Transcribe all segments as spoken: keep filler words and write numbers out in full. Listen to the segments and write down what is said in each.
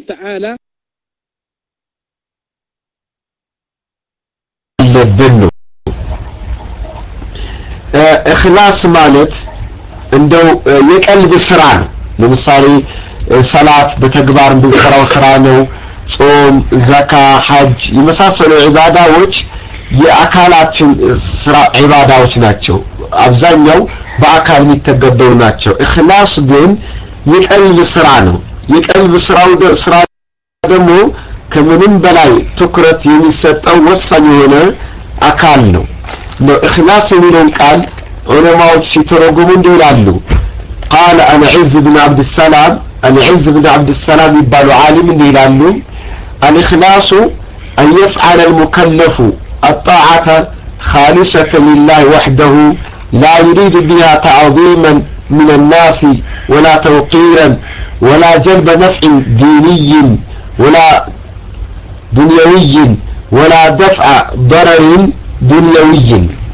تعالى لبنو اخلاص مالت እንደው የቀልብ ስራ ነው ለምሳሌ ሰላት በተግባር እንድንሰራው ስራ ነው ጾም ዘካ ሐጅ የመሳሰሉ ዒባዳዎች የአካላችን ስራ ዒባዳዎች ናቸው አብዛኛው በአካል የሚተገበሩ ናቸው ኢኽላስ ግን የቀልብ ስራ ነው የቀልብ ስራው ስራ ደግሞ ከምንም በላይ ትኩረት የሚሰጠው ወሳኝ የሆነ አካል ነው ነው ኢኽላስ የሚለውን ቃል ዑለማዎች ሲተረጉሙ እንዲላሉ قال انا عز بن عبد السلام انا عز بن عبد السلام يبالو عالم እንዲላሉ الاخلاص ان يفعل المكلف الطاعه خالصه لله وحده لا يريد بها تعظيما من الناس ولا توقيرا ولا جلب نفع ديني ولا دنيوي ولا دفع ضرر دنيوي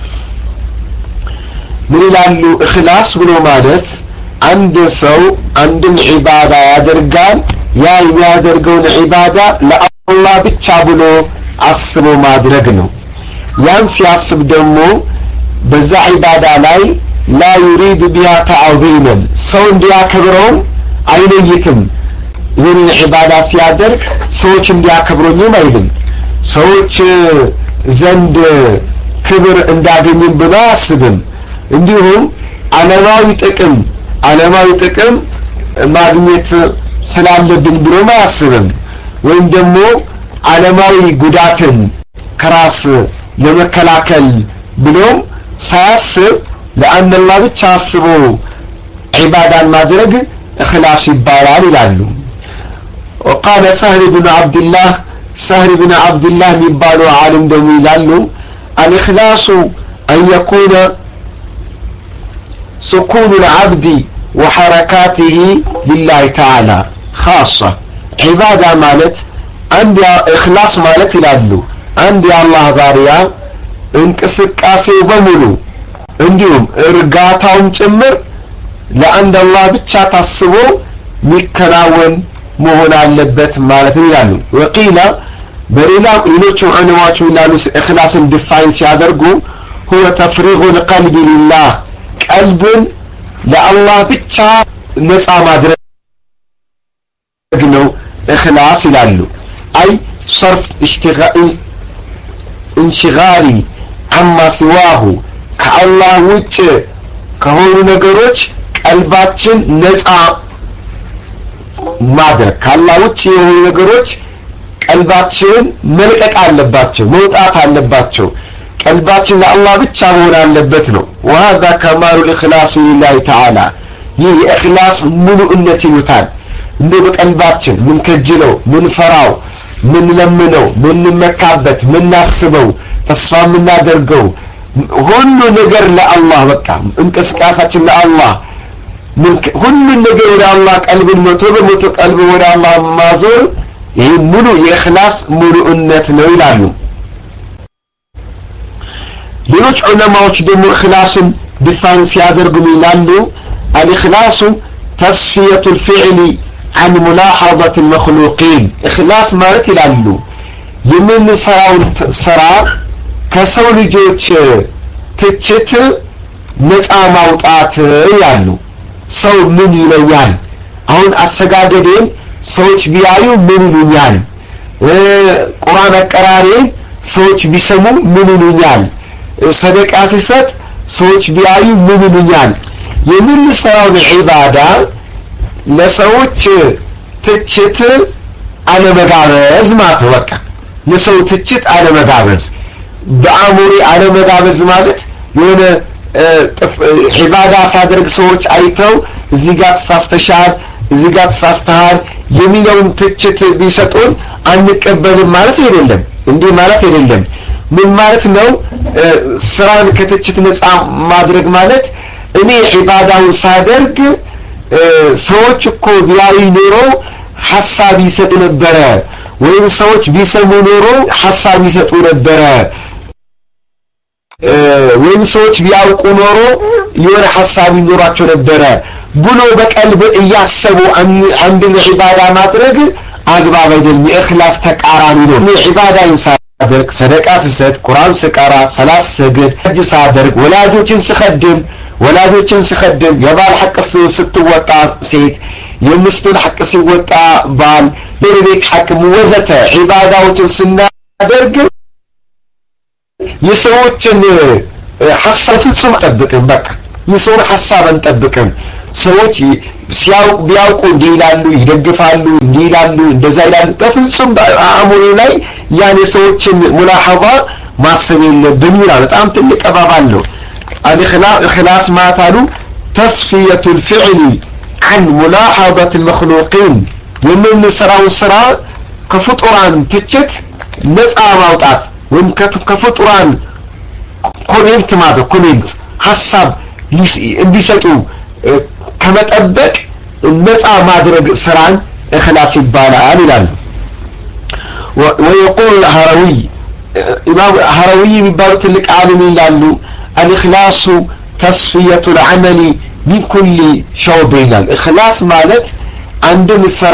من ይላሉ اخلاص ብሎ ማለት አንድ ሰው አንድን ዒባዳ ያደርጋል ያ የሚያደርገውን ዒባዳ ለአላህ ብቻ ብሎ አስቦ ማድረግ ነው ያን ሲያስብ ደግሞ በዛ ዒባዳ ላይ لا يريد بها تعظيما ሰው እንዲያከብረው አይለይትም ይህን ዒባዳ ሲያደርግ ሰዎች እንዲያከብሩኝ አይልም ሰዎች ዘንድ ክብር እንዳገኝም ብሎ አያስብም እንዲሁም ዓለማዊ ጥቅም ዓለማዊ ጥቅም ማግኘት ስላለብን ብሎ ማያስብም ወይም ደግሞ ዓለማዊ ጉዳትን ከራስ ለመከላከል ብሎ ሳያስብ ለአን አላህ ብቻ አስቦ ዒባዳን ማድረግ ኢኽላስ ይባላል ይላሉ وقال سهل بن عبد الله سهل بن عبد الله የሚባሉ ዓለም ደግሞ ይላሉ الإخلاص أن يكون سكون العبد وحركاته لله تعالى خاصة عبادة مالت عند إخلاص مالت يلالو عند الله باريا انكسكاسي بمولو عندهم ارقاتهم تمر لأن الله بتشا تصبو ميكناون مهنا اللبت مالت يلالو وقيل بريلا يلوچو عنواتو يلالو إخلاص دفاين سيادرقو هو تفريغ القلب لله قلبን ለአላህ ብቻ ነፃ ማድረግ ነው ኢኽላስ ይላሉ አይ صرف اشتغال انشغالي عما سواه ከአላህ ውጭ ከሆኑ ነገሮች ቀልባችን ነፃ ማድረግ ከአላህ ውጭ የሆኑ ነገሮች ቀልባችን መልቀቅ አለባቸው መውጣት አለባቸው ቀልባችን ለአላህ ብቻ መሆን አለበት ነው وهذا كمال الاخلاص لله تعالى ይህ ኢኽላስ ሙሉእነት ይሉታል እንደ በቀልባችን ምን ከጅለው ምን ፈራው ምን ለምነው ምን መካበት ምን ናስበው ተስፋ ምን እናደርገው ሁሉ ነገር ለአላህ በቃ እንቅስቃሴያችን ለአላህ ምን ሁሉ ነገር ወደ አላህ ቀልብን መቶ በመቶ ቀልብ ወደ አላህ ማዞር ይህ ሙሉ የኢኽላስ ሙሉእነት ነው ይላሉ ሌሎች ዑለማዎች ደግሞ ኢኽላስን ዲፋይን ሲያደርጉ ይላሉ الإخلاص تصفية الفعل عن ملاحظة المخلوقين إخلاص ማለት ይላሉ የምንሰራው ስራ ከሰው ልጆች ትችት ነፃ ማውጣት ያሉ ሰው ምን ይለኛል አሁን አሰጋገዴን ሰዎች ቢያዩ ምን ይሉኛል ቁርአን አቀራሪ ሰዎች ቢሰሙ ምን ይሉኛል ሰደቃ ሲሰጥ ሰዎች ቢያዩ ምን ይሉኛል የምንሰራው ዒባዳ ለሰዎች ትችት አለመጋበዝ ማለት በቃ ለሰው ትችት አለመጋበዝ በአሙሪ አለመጋበዝ ማለት የሆነ ዒባዳ ሳደርግ ሰዎች አይተው እዚህ ጋር ተሳስተሻል እዚህ ጋር ተሳስተሃል የሚለውን ትችት ቢሰጡን አንቀበልም ማለት አይደለም እንዲህ ማለት አይደለም ምን ማለት ነው ስራን ከትችት ነፃ ማድረግ ማለት እኔ ዒባዳውን ሳደርግ ሰዎች እኮ ቢያዩ ኖሮ ሐሳብ ይሰጡ ነበር ወይም ሰዎች ቢሰሙ ኖሮ ሐሳብ ይሰጡ ነበር ወይም ሰዎች ቢያውቁ ኖሮ የሆነ ሐሳብ ይኖራቸው ነበር ብሎ በቀልብ እያሰቡ አንድን ዒባዳ ማድረግ አግባብ አይደለም የእኽላስ ተቃራኒ ነው ኢባዳን ሳደርግ ሰደቃ ስሰጥ ቁርአን ስቀራ ሰላት ስገድ ሐጅ ሳደርግ ወላጆችን ስخدም ወላጆችን ስخدም የባል ሐቅ ስትወጣ ሴት የምስቱን ሐቅ ሲወጣ ባል በቤት ሐቅ ወዘተ ኢባዳዎችን ስናደርግ የሰዎችን ሐሳብ ፍጹም ጠብቀን በቃ የሰውን ሐሳብ እንጠብቀን ሰዎች ሲያውቁ ቢያውቁ እንዲላሉ ይደግፋሉ እንዲላሉ እንደዛ ይላሉ በፍጹም አእምሮ ላይ ያን ሰዎችን ሙላሐባ ማሰብ የለብንም ይላል በጣም ትልቅ አባባል ነው الإخلاص ما تالو تصفية الفعل عن ملاحظة المخلوقين يمن سراو سرا كفطران تجت نصا ማውጣት ወይም ከፍጡራን ኮሜንት ማለት ኮሜንት ሐሳብ እንዲሰጡ ከመጠበቅ ነፃ ማድረግ ስራን إخلاص ይባላል ይላል ويقول الهروي إمام هروي የሚባሉ ትልቅ ዓሊም ይላሉ الإخلاص تصفية العمل من كل شوب ይላል إخلاص ማለት አንድን ስራ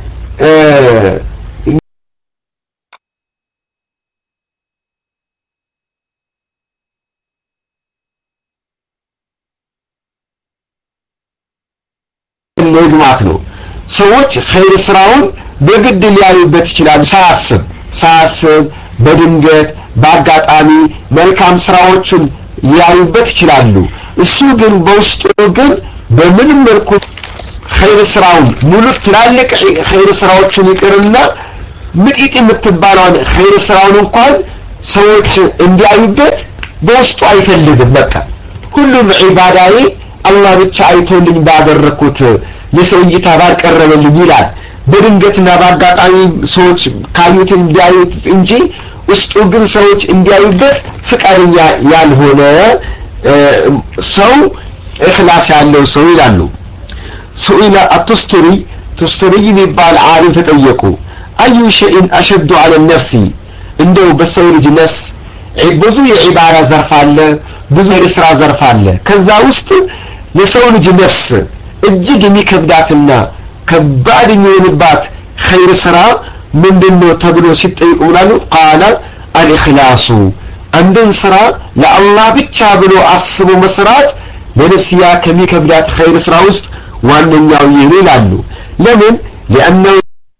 ለግማት ነው ሰዎች ኸይር ስራውን በግድ ሊያዩበት ይችላል ሳያስብ ሳያስብ በድንገት በአጋጣሚ መልካም ስራዎችን ሊያዩበት ይችላሉ እሱ ግን በውስጡ ግን በምንም መልኩ ኸይር ስራውን ሙሉ ትላልቅ ኸይር ስራዎችን ይቅርና ምጥጥ የምትባለውን ኸይር ስራውን እንኳን ሰዎች እንዲያዩበት በውስጡ አይፈልግም በቃ ሁሉም ዒባዳዬ አላህ ብቻ አይቶልኝ ባደረኩት ለሰው እይታ ባልቀረበልኝ ይላል በድንገትና በአጋጣሚ ሰዎች ካዩት እንዲያዩት እንጂ ውስጡ ግን ሰዎች እንዲያዩበት ፍቃደኛ ያልሆነ ሰው إخلاص ያለው ሰው ይላሉ سئل التستري تستري የሚባል ዓሊም ተጠየቁ أي شيء أشد على النفس እንደው በሰው ልጅ ነፍስ ብዙ የዒባዳ ዘርፍ አለ ብዙ የስራ ዘርፍ አለ ከዛ ውስጥ ለሰው ልጅ ነፍስ እጅግ የሚከብዳትና ከባድ የሚሆንባት ኸይር ስራ ምንድነው ተብሎ ሲጠይቁ ብላሉ قال الإخلاص አንድን ስራ ለአላህ ብቻ ብሎ አስቦ መስራት ለነፍስያ ከሚከብዳት ኸይር ስራ ውስጥ ዋነኛው ይሄ ይላሉ ለምን لأنه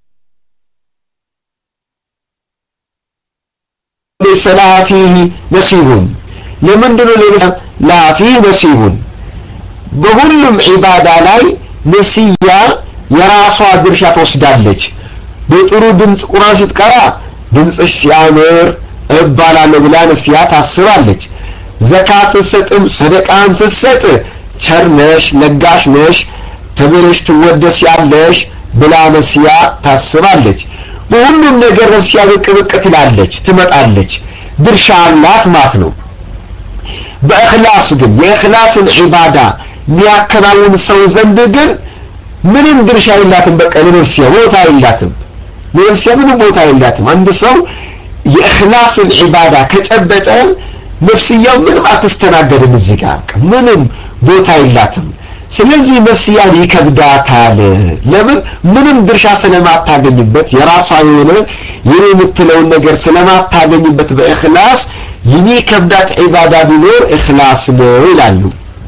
ليس لها فيه نصيب ለምንድነው لا فيه نصيب በሁሉም ዒባዳ ላይ ነፍስያ የራሷ ድርሻ ትወስዳለች በጥሩ ድምጽ ቁርአን ስትቀራ ድምጽሽ ሲያምር እባላለሁ ብላ ነፍስያ ታስባለች ዘካት ስትሰጥም ሰደቃን ስትሰጥ ቸርነሽ ለጋሽ ነሽ ተብለሽ ትወደስ ያለሽ ብላ ነፍስያ ታስባለች በሁሉም ነገር ነፍስያ በቅብቅ ትላለች ትመጣለች ድርሻ አላት ማለት ነው በእኽላስ ግን የእኽላስን ዒባዳ ሚያከናውን ሰው ዘንድ ግን ምንም ድርሻ የላትም በቃ ነፍስያ ቦታ የላትም ነፍስያ ምንም ቦታ የላትም አንድ ሰው የእኽላስን ዒባዳ ከጨበጠ ነፍስያው ምንም አትስተናገድም እዚህ ጋር ምንም ቦታ የላትም ስለዚህ ነፍስያን ይከብዳታል ለምን ምንም ድርሻ ስለማታገኝበት የራሷ የሆነ የምትለው ነገር ስለማታገኝበት በእኽላስ የሚከብዳት ዒባዳ ቢኖር እኽላስ ነው ይላሉ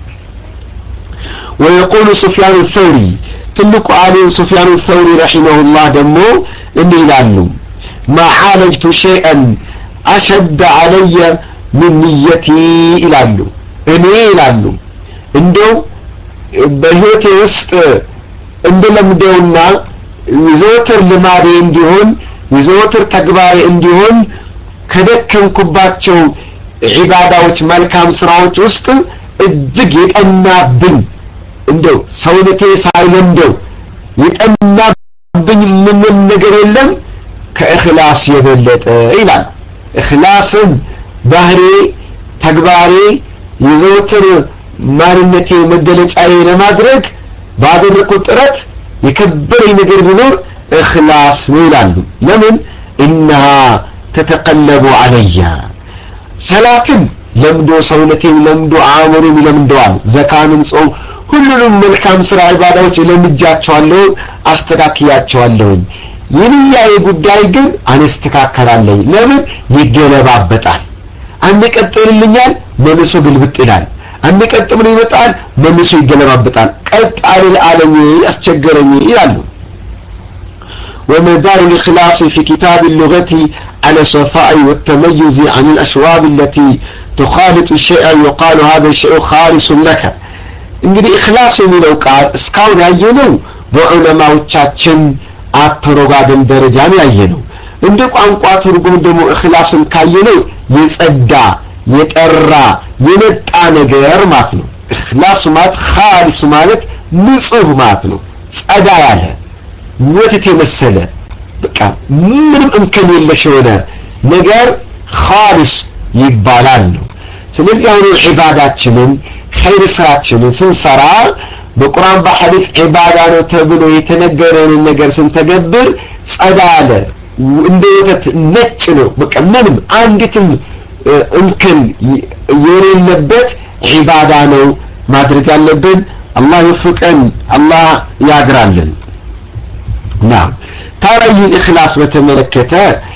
ويقول سفيان الثوري ትልቁ ዓሊም سفيان الثوري رحمه الله ደግሞ እንዲህ ይላሉ ما عالجت شيئا أشد علي من نيتي ይላሉ እኔ ይላሉ እንደው በህይወቴ ውስጥ እንደለምደውና የዘወትር ልማዴ እንዲሆን የዘወትር ተግባሬ እንዲሆን ከደከምኩባቸው ዒባዳዎች መልካም ስራዎች ውስጥ እጅግ የጠናብኝ እንደው ሰውነቴ ሳይለምደው የጠናብኝ ምንም ነገር የለም ከእኽላስ የበለጠ ይላል እኽላስን ባህሪ ተግባሬ የዘወትር ማንነቴ መገለጫዬ ለማድረግ ባደረኩት ጥረት የከበረኝ ነገር ቢኖር እኽላስ ነው ይላሉ ለምን إنها تتقلب علي ሰላትን ለምዶ ሰውነቴን ለምዶ አእምሮን ለምዶዋል ዘካንን ጾም ሁሉንም መልካም ስራ ዒባዳዎች ለምጃቸዋለሁ አስተካክያቸዋለሁ የንያዬ ጉዳይ ግን አነስተካከላለኝ ለምን ይገለባበጣል አንድ ቀጥልልኛል መልሶ ግልብጥ ይላል አንድ ቀጥም ነው ይመጣል መልሶ ይገለባበጣል ቀጣል አለኝ ያስቸገረኝ ይላሉ ومدار الإخلاص في كتاب اللغة على الصفاء والتميز عن الأشواب التي تخالط الشيء يقال هذا الشيء خالص لك እንግዲህ إخلاص የሚለው ቃል እስካሁን ያየነው በዑለማዎቻችን አተረጓጎም ደረጃ ነው ያየነው እንደ ቋንቋ ትርጉም ደግሞ إخلاصን ካየነው የጸዳ የጠራ የነጣ ነገር ማለት ነው إخلاص ማለት خالص ማለት ንጹህ ማለት ነው ጸዳ ያለ ወተት የመሰለ በቃ ምንም እንከን የለሽ የሆነ ነገር خالص ይባላል ነው ስለዚህ አሁን ዒባዳችንን ኸይር ስራችንን ስንሰራ በቁርአን በሐዲስ ዒባዳ ነው ተብሎ የተነገረን ነገር ስንተገብር ጸዳ ያለ እንደ ወተት ነጭ ነው በቃ ምንም አንዲትም እንከን የሌለበት ዒባዳ ነው ማድረግ ያለብን አላህ ይወፍቀን አላህ ያግራልን نعم ታሪይ الإخلاص በተመለከተ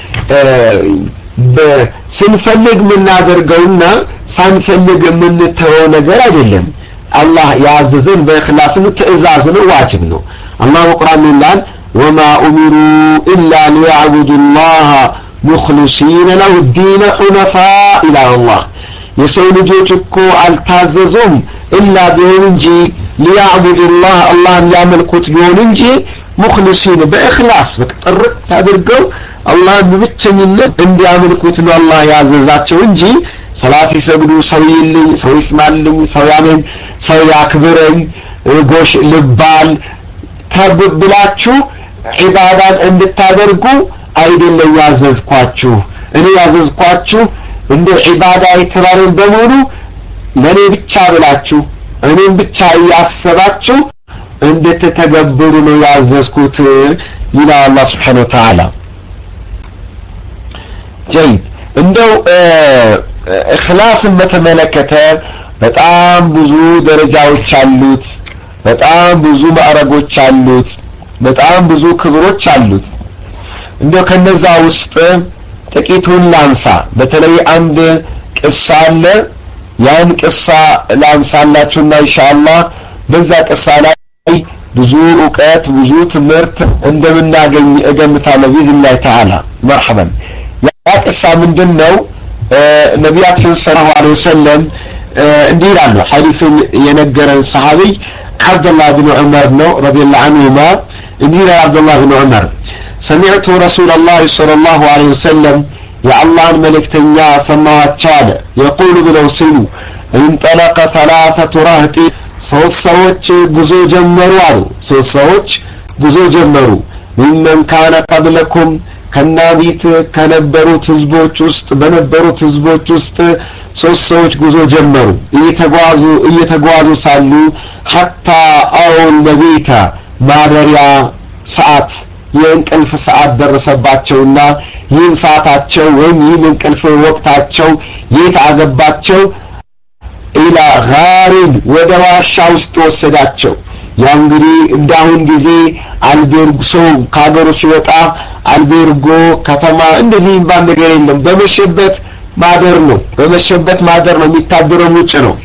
በስንፈልግ ምናደርገውና ሳንፈልግ ምንተወው ነገር አይደለም አላህ ያዘዘን በإخلاص ትእዛዝ ነው ዋጅብ ነው አላህ በቁርአን ይላል وما أمروا إلا ليعبدوا الله مخلصين له الدين حنفاء إلى الله የሰው ልጆች እኮ አልታዘዙም إلا ቢሆን እንጂ ليعبدوا الله الله ያመልኩት ቢሆን እንጂ مخلصين بإخلاص بقرب تادرقو الله ببتشنينت اندي عملكوت انو الله يعززاتشو انجي صلاة يسجدو سوي اللي سوي اسمع اللي سوي عمل سوي اكبرين قوش لبال تربط بلاتشو عبادات اندي تادرقو ايدي اللي يعززكواتشو اني يعززكواتشو اندي عبادة اعتبارين بمونو لاني بتشا بلاتشو اني بتشا ياسباتشو እንዴት ተተገብሩ ነው ያዘዝኩት ይላል አላህ Subhanahu Wa Ta'ala جيد እንደው إخلاصን በተመለከተ በጣም ብዙ ደረጃዎች አሉት በጣም ብዙ ማዕረጎች አሉት በጣም ብዙ ክብሮች አሉት እንደው ከነዛ ውስጥ ጥቂቱን ላንሳ በተለይ አንድ ቅሳ አለ ያን ቅሳ ላንሳላችሁና ኢንሻአላህ በዛ ቅሳ ላይ ብዙ ዕውቀት ብዙ ትምህርት እንደምናገኝ እገምታለሁ ቢዝኒላህ ተዓላ መርሐባን ያ ቅሳ ምንድነው ነብያችን ሰለላሁ ዐለይሂ ወሰለም እንዲህ ይላሉ ሐዲሱን የነገረን ሰሃቢ አብዱላህ ኢብኑ ዑመር ነው ረዲየላሁ ዐንሁማ እንዲህ ይላል አብዱላህ ኢብኑ ዑመር سمعت رسول الله صلى الله عليه وسلم يا الله ملكتኛ ሰማዋቸው አለ يقول بالوصول انطلق ثلاثه رهط ሶስት ሰዎች ጉዞ ጀመሩ አሉ ሶስት ሰዎች ጉዞ ጀመሩ ምንም ካነ قبلكم ከናቢት ከነበሩት ህዝቦች ውስጥ በነበሩት ህዝቦች ውስጥ ሶስት ሰዎች ጉዞ ጀመሩ እየተጓዙ እየተጓዙ ሳሉ حتى አውል ነቢታ ማደሪያ ሰዓት የእንቅልፍ ሰዓት ደረሰባቸውና ይህን ሰዓታቸው ወይም ይህን እንቅልፍ ወቅታቸው የት አገባቸው إلى غارب ودواش ውስጥ ወሰዳቸው ያ እንግዲህ እንዳሁን ጊዜ አልቤርጎ ሰው ካገሩ ሲወጣ አልቤርጎ ከተማ እንደዚህ ባል ነገር የለም በመሸበት ማደር ነው በመሸበት ማደር ነው የሚታደረው ውጭ ነው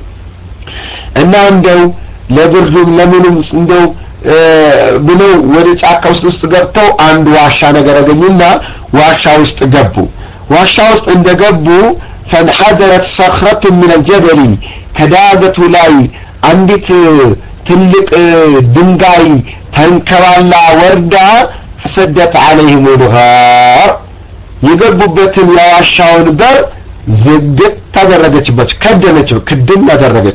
እና እንደው ለብርዱም ለምንም እንደው ብለው ወደ ጫካ ውስጥ ውስጥ ገብተው አንድ ዋሻ ነገር አገኙና ዋሻ ውስጥ ገቡ ዋሻ ውስጥ እንደገቡ فانحدرت صخرة من الجبل كداغة لاي عندت تلق دنقاي تنكوالا وردا فسدت عليهم الغار يقربوا بيتن يواشاون بر زدت تدرجت بچ كدمت كدم تدرجت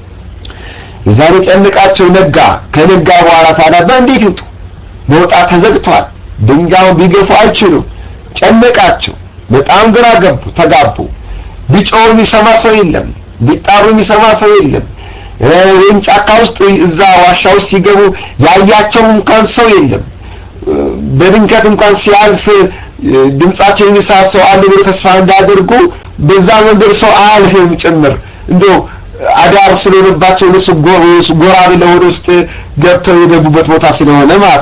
إذا نتأنقاتشو نقا كنقا وعلا تعالى بانديت يوتو موتا تزقتوال دنقاو بيقفوا አይችሉ ጨነቃቸው በጣም ግራ ገቡ ተጋቡ ቢጮው የሚሰማ ሰው የለም ቢጣሩ የሚሰማ ሰው የለም ወይም ጫካ ውስጥ እዛ ዋሻ ውስጥ ሲገቡ ያያቸው እንኳን ሰው የለም በድንገት እንኳን ሲያልፍ ድምጻቸው የሚሰማ ሰው አለ ብለው ተስፋ እንዳደርጉ በዛ መንገድ ሰው አያልፍም ጭምር እንደው አዳር ስለሆነባቸው ለሱ ጎራ ብለው ወደ ውስጥ ገብተው የገቡበት ቦታ ስለሆነ ማለት ነው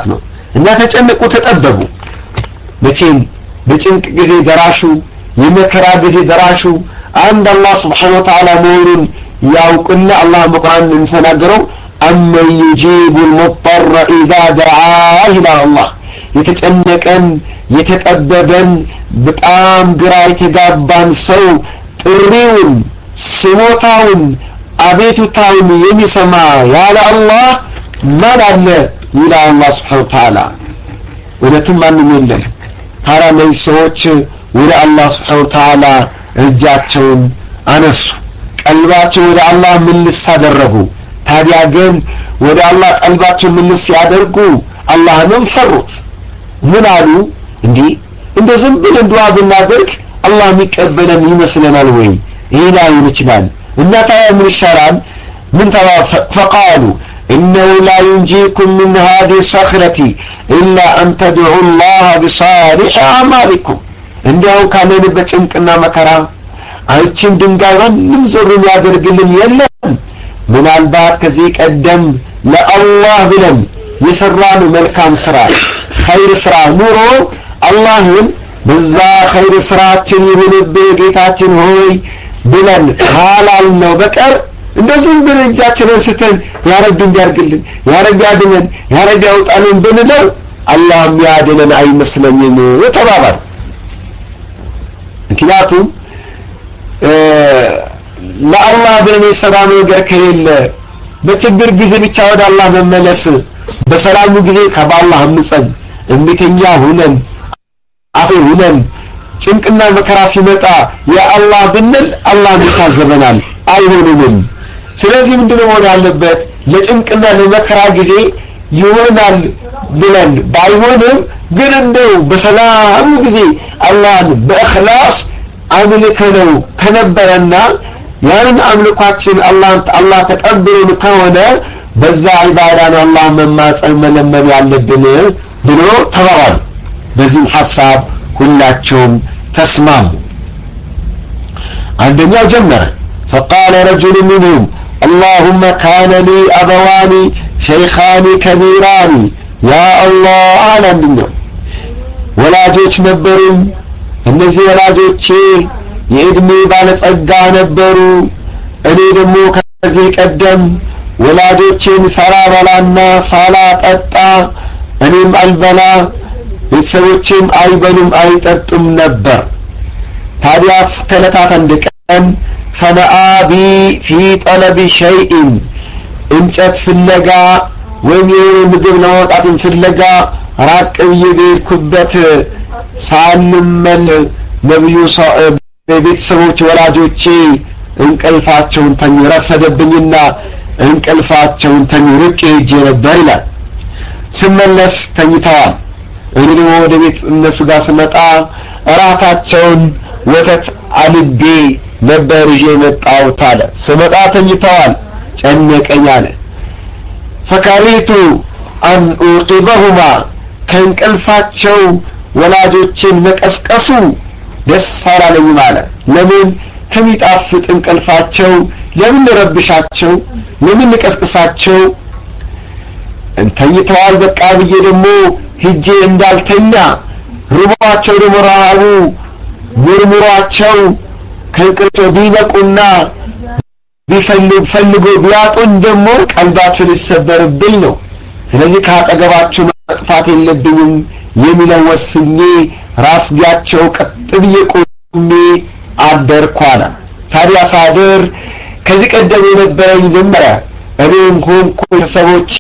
እና ተጨነቁ ተጠበቡ መቼም በጭንቅ ጊዜ ደራሹ የመከራ ጊዜ ደራሹ አንድ አላህ Subhanahu Wa Ta'ala መሆኑን ያውቁና አላህ በቁርአን እንደተናገረው أَمَّنْ يُجِيبُ الْمُضْطَرَّ إِذَا دَعَاهُ إِلَى اللَّهِ የተጨነቀን የተጠበበን በጣም ግራ የተጋባን ሰው ጥሪውን ስሞታውን አቤቱታውን የሚሰማ ያለ አላህ ማን አለ ይላል አላህ Subhanahu Wa Ta'ala ወለትም ማንም የለም ታዲያ እነዚህ ሰዎች ወደ አላህ Subhanahu Wa Ta'ala እጃቸውን አነሱ ቀልባቸው ወደ አላህ ምልስ አደረጉ ታዲያ ግን ወደ አላህ ቀልባቸው ምልስ ያደርጉ አላህንም ፈሩት ምን አሉ እንዴ እንደ ዝም ብለን ዱዓ ብናደርግ አላህ የሚቀበለን ይመስለናል ወይ ይሄ ላይሆን ይችላል እና ታዲያ ምን ይሻላል ምን ተዋፈ فقالوا إنه لا ينجيكم من هذه الصخرة إلا أن تدعوا الله بصالح أعمالكم እንደው ካለንበት ጭንቅና መከራ አይችን ድንጋይን ምንዞር ያደርግልን የለም ምናልባት ከዚህ ቀደም ለአላህ ብለን የሰራነው መልካም ስራ ኸይር ስራ ኑሮ አላህን በዛ ኸይር ስራችን ይሁንብህ ጌታችን ሆይ ብለን ሐላል ነው በቀር እንደዚህ ብንጃችንን ስተን ያ ረቢ እንዲያርግልን ያ ረቢ ያድነን ያ ረቢ ያውጣልን ብንለው አላህ የሚያድነን አይመስለኝም ተባባል ምክንያቱም ለአላህ ብለን የሰራነው ነገር ከሌለ በችግር ጊዜ ብቻ ወደ አላህ መመለስ በሰላሙ ጊዜ ከአላህ አምፀን እንቢተኛ ሆነን አፍ ሆነን ጭንቅና መከራ ሲመጣ ያ አላህ ብንል አላህ ይታዘበናል አይሆንም ስለዚህ ምንድነው መሆን ያለበት ለጭንቅና ለመከራ ጊዜ ይሆናል ብለን ባይሆንም ግን እንደው በሰላሙ ጊዜ አላህን በእኽላስ አምልከነው ከነበረና ያንን አምልኳችን አላህ አላህ ተቀብሎን ከሆነ በዛ ኢባዳ ነው አላህ መማጸን መለመን ያለብን ብሎ ተባባሉ በዚህ ሐሳብ ሁላቸውም ተስማሙ አንደኛው ጀመረ فقال رجل منهم اللهم كان لي أبوان شيخان كبيران يا الله على الدنيا ወላጆች ነበሩኝ እነዚህ ወላጆቼ የእድሜ ባለጸጋ ነበሩ እኔ ደግሞ ከዚህ ቀደም ወላጆቼን ሳላበላና ሳላጠጣ እኔም አልበላ ቤተሰቦቼም አይበሉም አይጠጡም ነበር ታዲያ ከለታት አንድ ቀን ፈነአቢ في طلب شيء እንጨት ፍለጋ ወይም ምግብ ለማውጣት ፍለጋ ራቅ ይቤልኩበት ሳልመል ነብዩ ቤተሰቦች ወላጆቼ እንቅልፋቸውን ተኙ ረፈደብኝና እንቅልፋቸውን ተኙ ርቄ ሄጄ ነበር ይላል ስመለስ ተኝተዋል እኔ ደግሞ ወደ ቤት እነሱ ጋር ስመጣ እራታቸውን ወተት አልቤ ነበር ይዤ መጣሁት አለ ስመጣ ተኝተዋል ጨነቀኝ አለ ፈካሪቱ አን ኡቂበሁማ ከእንቅልፋቸው ወላጆችን መቀስቀሱ ደስ አላለኝ ማለት ለምን ከሚጣፍጥ እንቅልፋቸው ለምን ረብሻቸው ለምን ቀስቀሳቸው እንተኝተዋል በቃ ብዬ ደግሞ ሂጄ እንዳልተኛ ሩባቸው ደግሞ ራቡ ምርምሯቸው ከእንቅልፍ ቢነቁና ቢፈልጉ ፈልጎ ቢያጡን ደግሞ ቀልባቸው ሊሰበርብኝ ነው ስለዚህ ካጠገባቸው መጥፋት የለብኝም የሚለው ወስኜ ራስጋቸው ቀጥ ብዬ ቆሜ አደርኳና ታዲያ ሳደር ከዚህ ቀደም የነበረኝ መመሪያ እኔም ሆንኩ ሰዎች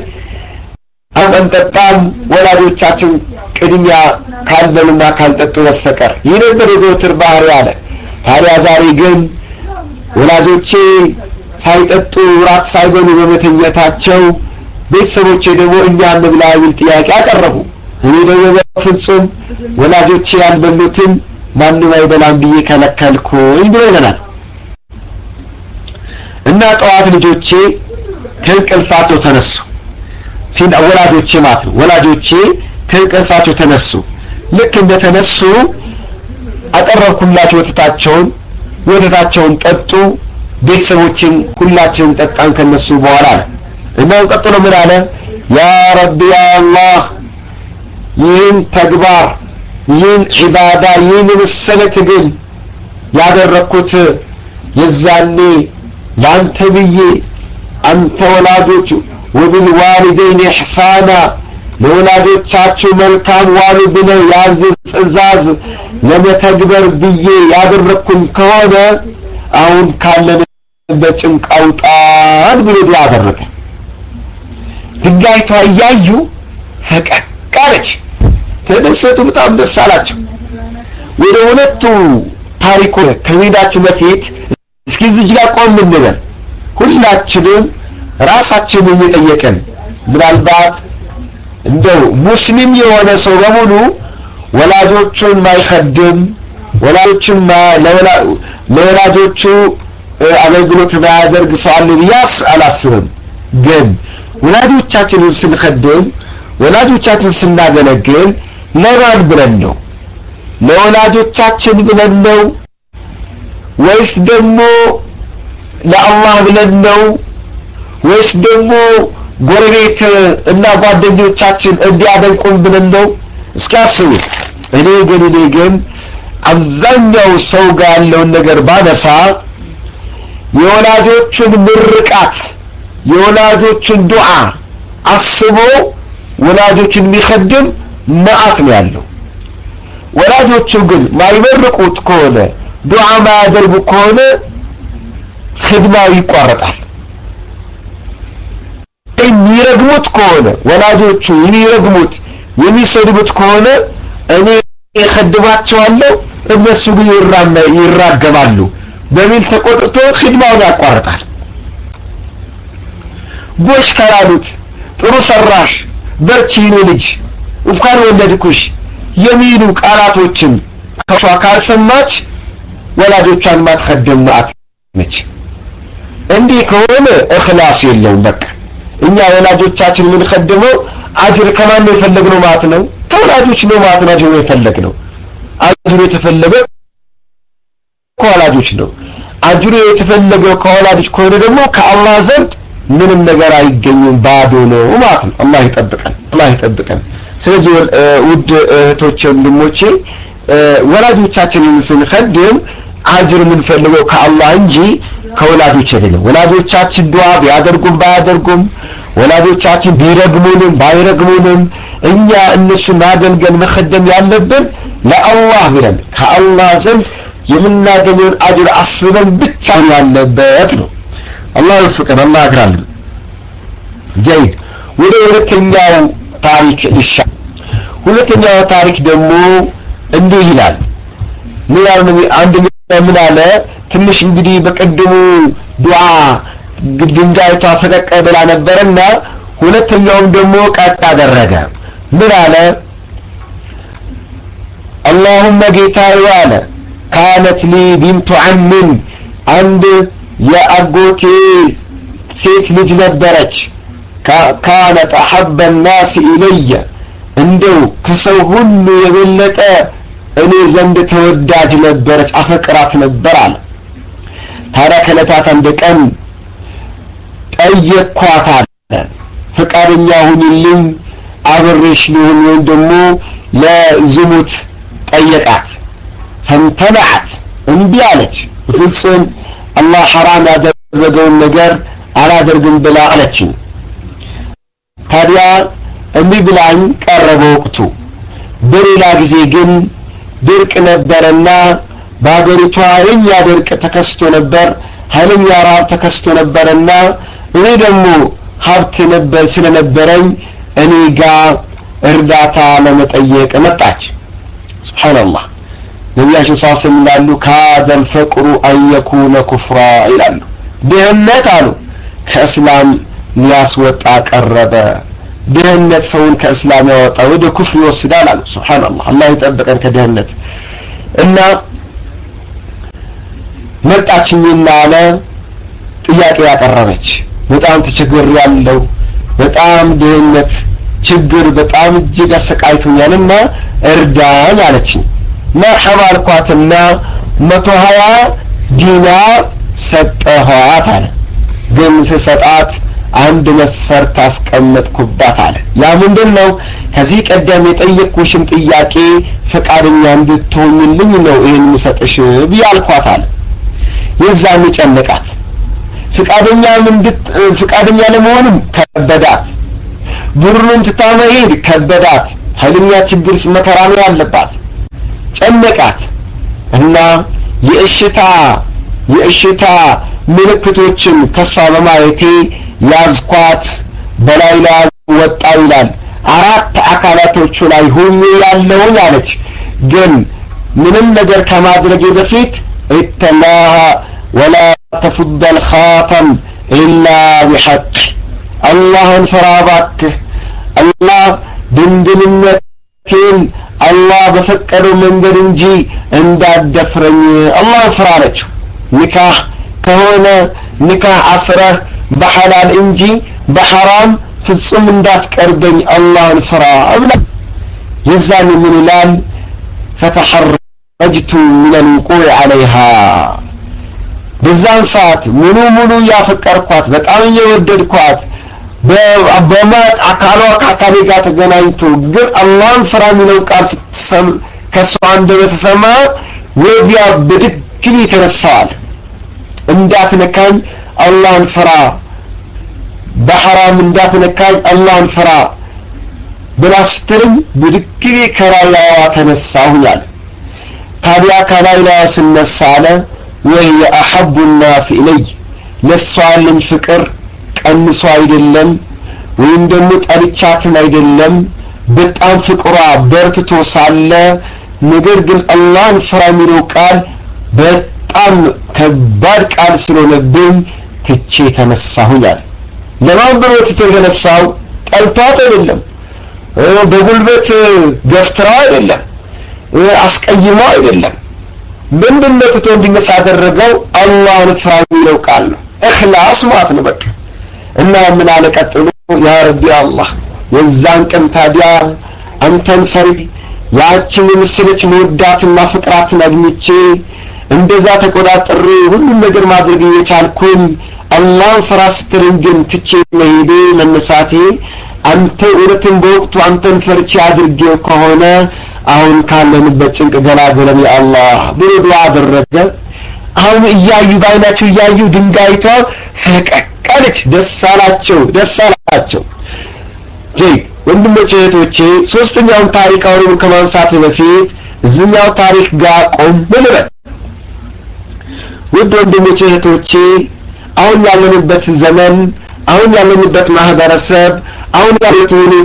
አንጠጣም ወላጆቻችን ቅድሚያ ካልበሉና ካልጠጡ በስተቀር ይህ ነበር የዘወትር ባህሪ አለ ታዲያ ዛሬ ግን ወላጆቼ ሳይጠጡ ራት ሳይበሉ በመተኛታቸው ቤተሰቦቼ ደግሞ እኛ እንብላ የሚል ጥያቄ አቀረቡ እኔ ደግሞ በፍጹም ወላጆቼ ያልበሉትን ማንም አይበላም ብዬ ከለከልኩኝ ብሎ ይለናል እና ጠዋት ልጆቼ ከእንቅልፋቸው ተነሱ ሲል ወላጆቼ ማለት ነው ወላጆቼ ከእንቅልፋቸው ተነሱ ልክ እንደተነሱ አቀረብኩላቸው ወተታቸውን ወተታቸውን ጠጡ ቤተሰቦችን ሁላችንም ጠጣን ከነሱ በኋላ እና ቀጥሎ ምን አለ ያ ረቢ ያ አላህ ይህን ተግባር ይህን ዒባዳ ይህን መሰለ ትግል ያደረኩት የዛኔ ላንተ ብዬ አንተ ወላጆች ወብልዋሊደይን ኢሕሳና ለወላጆቻችሁ መልካም ዋሉ ብለው ያዘዝ ትእዛዝ ለመተግበር ብዬ ያደረኩኝ ከሆነ አሁን ካለንበት ጭንቅ አውጣን ብሎ ዱዓ አደረገ። ድንጋይቷ እያዩ ፈቀቅ አለች። ተደሰቱ፣ በጣም ደስ አላቸው። ወደ ሁለቱ ታሪኩ ከመሄዳችን በፊት እስኪ እዚህ ጋር ቆም እንበል። ሁላችንም ራሳችንን እየጠየቅን ምናልባት እንደው ሙስሊም የሆነ ሰው በሙሉ ወላጆቹን ማይخدም ወላጆቹን ለወላጆቹ አገልግሎት ማያደርግ ሰው አለ ብያስ አላስብም። ግን ወላጆቻችንን ስንخدም ወላጆቻችንን ስናገለግል ለማን ብለን ነው? ለወላጆቻችን ብለን ነው ወይስ ደግሞ ለአላህ ብለን ነው ወይስ ደግሞ ጎረቤት እና ጓደኞቻችን እንዲያደንቁን ብለን ነው? እስኪ አስቡ። እኔ ግን እኔ ግን አብዛኛው ሰው ጋር ያለውን ነገር ባነሳ የወላጆችን ምርቃት የወላጆችን ዱዓ አስቦ ወላጆችን የሚخدም ማአት ነው ያለው። ወላጆቹ ግን ማይመርቁት ከሆነ ዱዓ ማያደርጉ ከሆነ خدماው ይቋረጣል። የሚረግሙት ከሆነ ወላጆቹ የሚረግሙት የሚሰድቡት ከሆነ እኔ እخدማቸዋለሁ እነሱ ግን ይራገማሉ በሚል ተቆጥቶ خدماውን ያቋርጣል። ጎሽ ካላሉት ጥሩ ሰራሽ በርቺ ልጅ እንኳን ወለድኩሽ የሚሉ ቃላቶችን ከሷ ካልሰማች ወላጆቿን ማትخدም ማት ነች። እንዲህ ከሆነ እخلاص የለውም። በቃ እኛ ወላጆቻችን ምን خدመው አጅር ከማን ነው የፈለግነው ማለት ነው? ከወላጆች ነው ማለት ነው። አጅር የፈለግነው አጅር የተፈለገው ከወላጆች ነው። አጅር የተፈለገው ከወላጆች ከሆነ ደግሞ ከአላህ ዘንድ ምንም ነገር አይገኝም፣ ባዶ ነው ማለት ነው። አላህ ይጠብቀን፣ አላህ ይጠብቀን። ስለዚህ ውድ እህቶቼ ወንድሞቼ ወላጆቻችንን ስንخدም አጅር ምን ፈልገው ከአላህ እንጂ ከወላጆች አይደለም። ወላጆቻችን ዱዓ ቢያደርጉም ባያደርጉም ወላጆቻችን ቢረግሙንም ባይረግሙንም እኛ እነሱን ማገልገል መخدም ያለብን ለአላህ ብለን ከአላህ ዘንድ የምናገኘውን አጅር አስበን ብቻ ያለበት ነው። አላህ ይፍቀን፣ አላህ ያግራልን። ጀይድ ወደ ሁለተኛው ታሪክ ልሻ ሁለተኛው ታሪክ ደግሞ እንዲህ ይላል። ምናምን አንድ ምን አለ ትንሽ እንግዲህ በቀደሙ ዱዓ ድንጋይቷ ፈቀቅ ብላ ነበርና ሁለተኛውም ደግሞ ቀጥ አደረገ። ምን አለ? اللهم ጌታዬ አለ كانت لي بنت عم عند يا أقوتي ሴት ልጅ ነበረች كانت أحب الناس إلي እንደው ከሰው ሁሉ የበለጠ እኔ ዘንድ ተወዳጅ ነበረች አፈቅራት ነበር አለ። ታዲያ ከለታት አንድ ቀን ጠየኳት አለ ፈቃደኛ ሁኚልኝ አብሬሽ ልሁን ወይም ደግሞ ለዝሙት ጠየቃት። ፈንተናት እንቢ አለች። ፍጹም አላህ ሐራም ያደረገውን ነገር አላደርግም ብላ አለችኝ። ታዲያ እንቢ ብላኝ ቀረበ ወቅቱ። በሌላ ጊዜ ግን ድርቅ ነበርና በአገሪቷ የኛ ድርቅ ተከስቶ ነበር፣ ኃይለኛ ረሃብ ተከስቶ ነበርና እኔ ደግሞ ሀብት ነበር ስለነበረኝ እኔ ጋር እርዳታ ለመጠየቅ መጣች። ሱብሃንአላህ ነብያችን ሰለላሁ ዐለይሂ ወሰለም ይላሉ ካደል ፈቅሩ አየኩነ ኩፍራ ይላሉ። ድህነት አሉ ከእስላም ሊያስወጣ ቀረበ። ድህነት ሰውን ከእስላም ያወጣ ወደ ኩፍር ይወስዳል አሉ። ሱብሃንአላህ አላህ ይጠብቀን ከድህነት። እና መጣችኝና አለ ጥያቄ ያቀረበች በጣም ተቸግሬያለሁ፣ በጣም ድህነት ችግር በጣም እጅግ አሰቃይቶኛልና እርዳኝ አለችኝ። መርሐባ አልኳትና መቶ ሀያ ዲናር ሰጠኋት አለ። ግን ስሰጣት አንድ መስፈርት አስቀመጥኩባት አለ ያ ምንድነው ከዚህ ቀደም የጠየቅኩሽን ጥያቄ ፈቃደኛ እንድትሆኝልኝ ነው ይሄን ምሰጥሽ ቢያልኳት አለ የዛን ጨነቃት ፈቃደኛ እንድት ፈቃደኛ ለመሆንም ከበዳት ብሩን ትታመሄድ ከበዳት ኃይለኛ ችግር መከራ ነው ያለባት ጨነቃት እና የእሽታ የእሽታ ምልክቶችን ከሷ በማየቴ ያዝኳት በላይ ላይ ወጣው ይላል አራት አካላቶቹ ላይ ሆኜ ያለው ያለች ግን ምንም ነገር ከማድረግ በፊት እተላህ ولا تفض الخاتم الا بحق اللهን ፈራባክ አላህ ድንግልነቴን አላህ በፈቀደው መንገድ እንጂ እንዳደፍረኝ አላህ ፈራለች ኒካህ ከሆነ ኒካህ አስረህ በሐላል እንጂ በሐራም ፍጹም እንዳትቀርበኝ አላህን ፈራ አብላ የዛን ምን ይላል فتحرجت من الوقوع عليها በዛን ሰዓት ሙሉ ሙሉ ያፈቀርኳት በጣም የወደድኳት በአባማት አካሏ ከአካሌ ጋር ተገናኝቶ ግን አላህን ፈራ የሚለው ቃል ስትሰማ ከሷ እንደበተሰማ ወዲያ በድግል ይተነሳል እንዳትነካኝ አላህን ፈራ በሐራም እንዳትነካኝ አላህን ፈራ ብላስተርም በድግል ከራያዋ ተነሳሁኛል ታዲያ ከላይ ላይ ስነሳለ وهي احب الناس الي ለሷልን ፍቅር ቀንሶ አይደለም ወይም ደግሞ ጠልቻትን አይደለም በጣም ፍቅሯ በርትቶ ሳለ ነገር ግን አላህን ፈራ የሚለው ቃል በጣም ከባድ ቃል ስለሆነብኝ ትቼ ተነሳሁኛል ለማን ብሎ ትቼ ተነሳው ጠልቷት አይደለም በጉልበት ገፍትራ አይደለም አስቀይሞ አይደለም ምንድነው ትቶ እንዲነሳ ያደረገው አላህን ፈራ የሚለው ቃል ነው اخلاص ማለት ነው በቃ እና ምን አለ ቀጥሎ ያ ረቢ አላህ የዛን ቀን ታዲያ አንተን ፈሪ ያችን ምስለች መወዳትና ፍቅራትን አግኝቼ እንደዛ ተቆጣጥሬ ሁሉም ነገር ማድረግ እየቻልኩኝ አላህን ፈራ ስትለኝ ግን ትቼ መሄዴ መነሳቴ አንተ ወረትን በወቅቱ አንተን ፈርቼ አድርጌው ከሆነ አሁን ካለንበት ጭንቅ ገላገለን ያ አላህ ብሎ ዱዓ አደረገ አሁን እያዩ ባይናቸው እያዩ ድንጋይቷ ፈቀቀለች ደስ አላቸው ደስ አላቸው ጀይ ወንድሞቼ እህቶቼ ሶስተኛውን ታሪክ አሁን ከማንሳት በፊት እዚህኛው ታሪክ ጋር ቆም ብለን ውድ ወንድሞቼ እህቶቼ አሁን ያለንበት ዘመን አሁን ያለንበት ማህበረሰብ አሁን ያለነው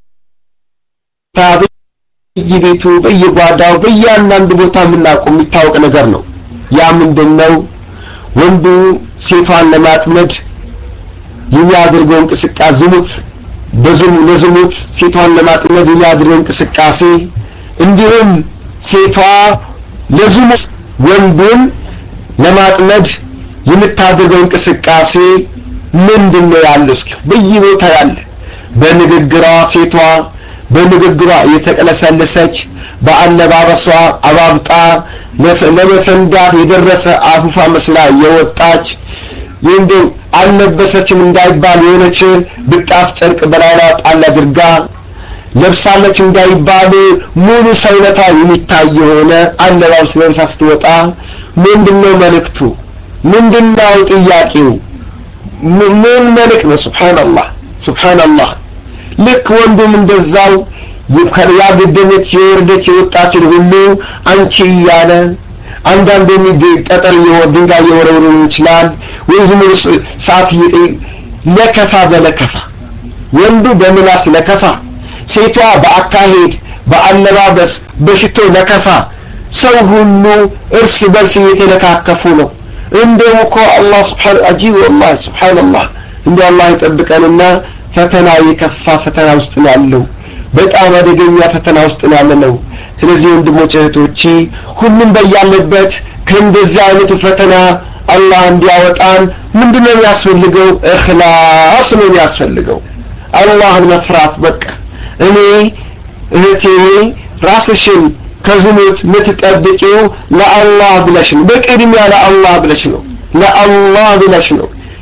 ታቢ ይቤቱ በየጓዳው በያንዳንዱ ቦታ ምናቆም የሚታወቅ ነገር ነው ያ ምንድነው ወንዱ ሴቷን ለማጥመድ የሚያደርገው እንቅስቃሴ ዝሙት በዝሙ ለዝሙት ሴቷን ለማጥመድ የሚያደርገው እንቅስቃሴ እንዲሁም ሴቷ ለዝሙት ወንዱን ለማጥመድ የምታደርገው እንቅስቃሴ ምንድነው ያለው እስኪ በየቦታ ያለ በንግግሯ ሴቷ በንግግሯ የተቀለሰለሰች በአለባበሷ አባብጣ ለመፈንዳት የደረሰ አፉፋ መስላ የወጣች ይንዱ አልለበሰችም እንዳይባል የሆነች ብጣስ ጨርቅ በላይዋ ጣል አድርጋ ለብሳለች እንዳይባል ሙሉ ሰውነቷ የሚታይ የሆነ አለባበስ ለብሳ ስትወጣ ምንድነው መልእክቱ ምንድነው ጥያቄው ምን መልእክት ነው ሱብሃንአላህ ሱብሃንአላህ ልክ ወንዱም እንደዛው ያገደመች የወርደች የወጣች ሁሉ አንቺ ያለ አንዳንድ የሚጠጠር የወድንጋይ የወረወሩ ይችላል ወይም ሰዓት ለከፋ በለከፋ ወንዱ በምላስ ለከፋ ሴቷ በአካሄድ በአለባበስ በሽቶ ለከፋ ሰው ሁሉ እርስ በርስ እየተለካከፉ ነው እንደው እኮ አላህ Subhanahu አጂብ والله Subhanallah እንደ አላህ ይጠብቀንና ፈተና የከፋ ፈተና ውስጥ ያለው በጣም አደገኛ ፈተና ውስጥ ያለው ስለዚህ ወንድሞቼ እህቶቼ ሁሉም በያለበት ከእንደዚህ አይነት ፈተና አላህ እንዲያወጣን ምንድነው የሚያስፈልገው اخلاص ነው የሚያስፈልገው አላህን መፍራት በቃ እኔ እህቴ ራስሽን ከዝሙት ምትጠብቂው ለአላህ ብለሽ ነው በቅድሚያ ለአላህ ብለሽ ነው ለአላህ ብለሽ ነው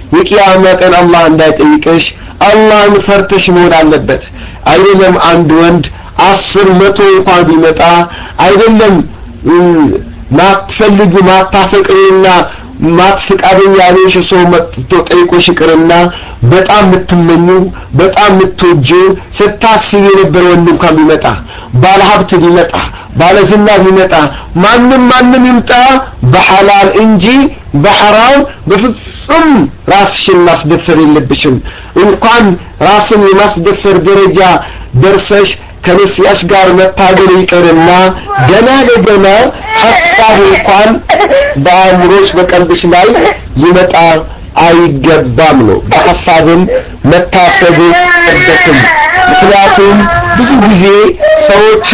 የቂያማ ቀን አላህ እንዳይጠይቅሽ አላህን ፈርተሽ መሆን አለበት አይደለም አንድ ወንድ አስር መቶ እንኳን ቢመጣ አይደለም ማትፈልጉ ማታፈቅሩና ማትፈቃደኛ ያለሽ ሰው መጥቶ ጠይቆሽ ይቅርና በጣም ምትመኙ በጣም ምትወጁ ስታስቢ የነበረ ወንድ እንኳን ቢመጣ ባለሀብት ቢመጣ ባለዝና ቢመጣ ማንንም ማንንም ይምጣ በሐላል እንጂ በሐራም በፍጹም ራስሽን ማስደፈር የለብሽም እንኳን ራስን የማስደፈር ደረጃ ደርሰሽ ከነስያሽ ጋር መታገል ይቀርና ገና ለገና ሐሳብ እንኳን በአእምሮሽ በቀልብሽ ላይ ይመጣ አይገባም ነው በሐሳብም መታሰብ አይደለም ምክንያቱም ብዙ ጊዜ ሰዎች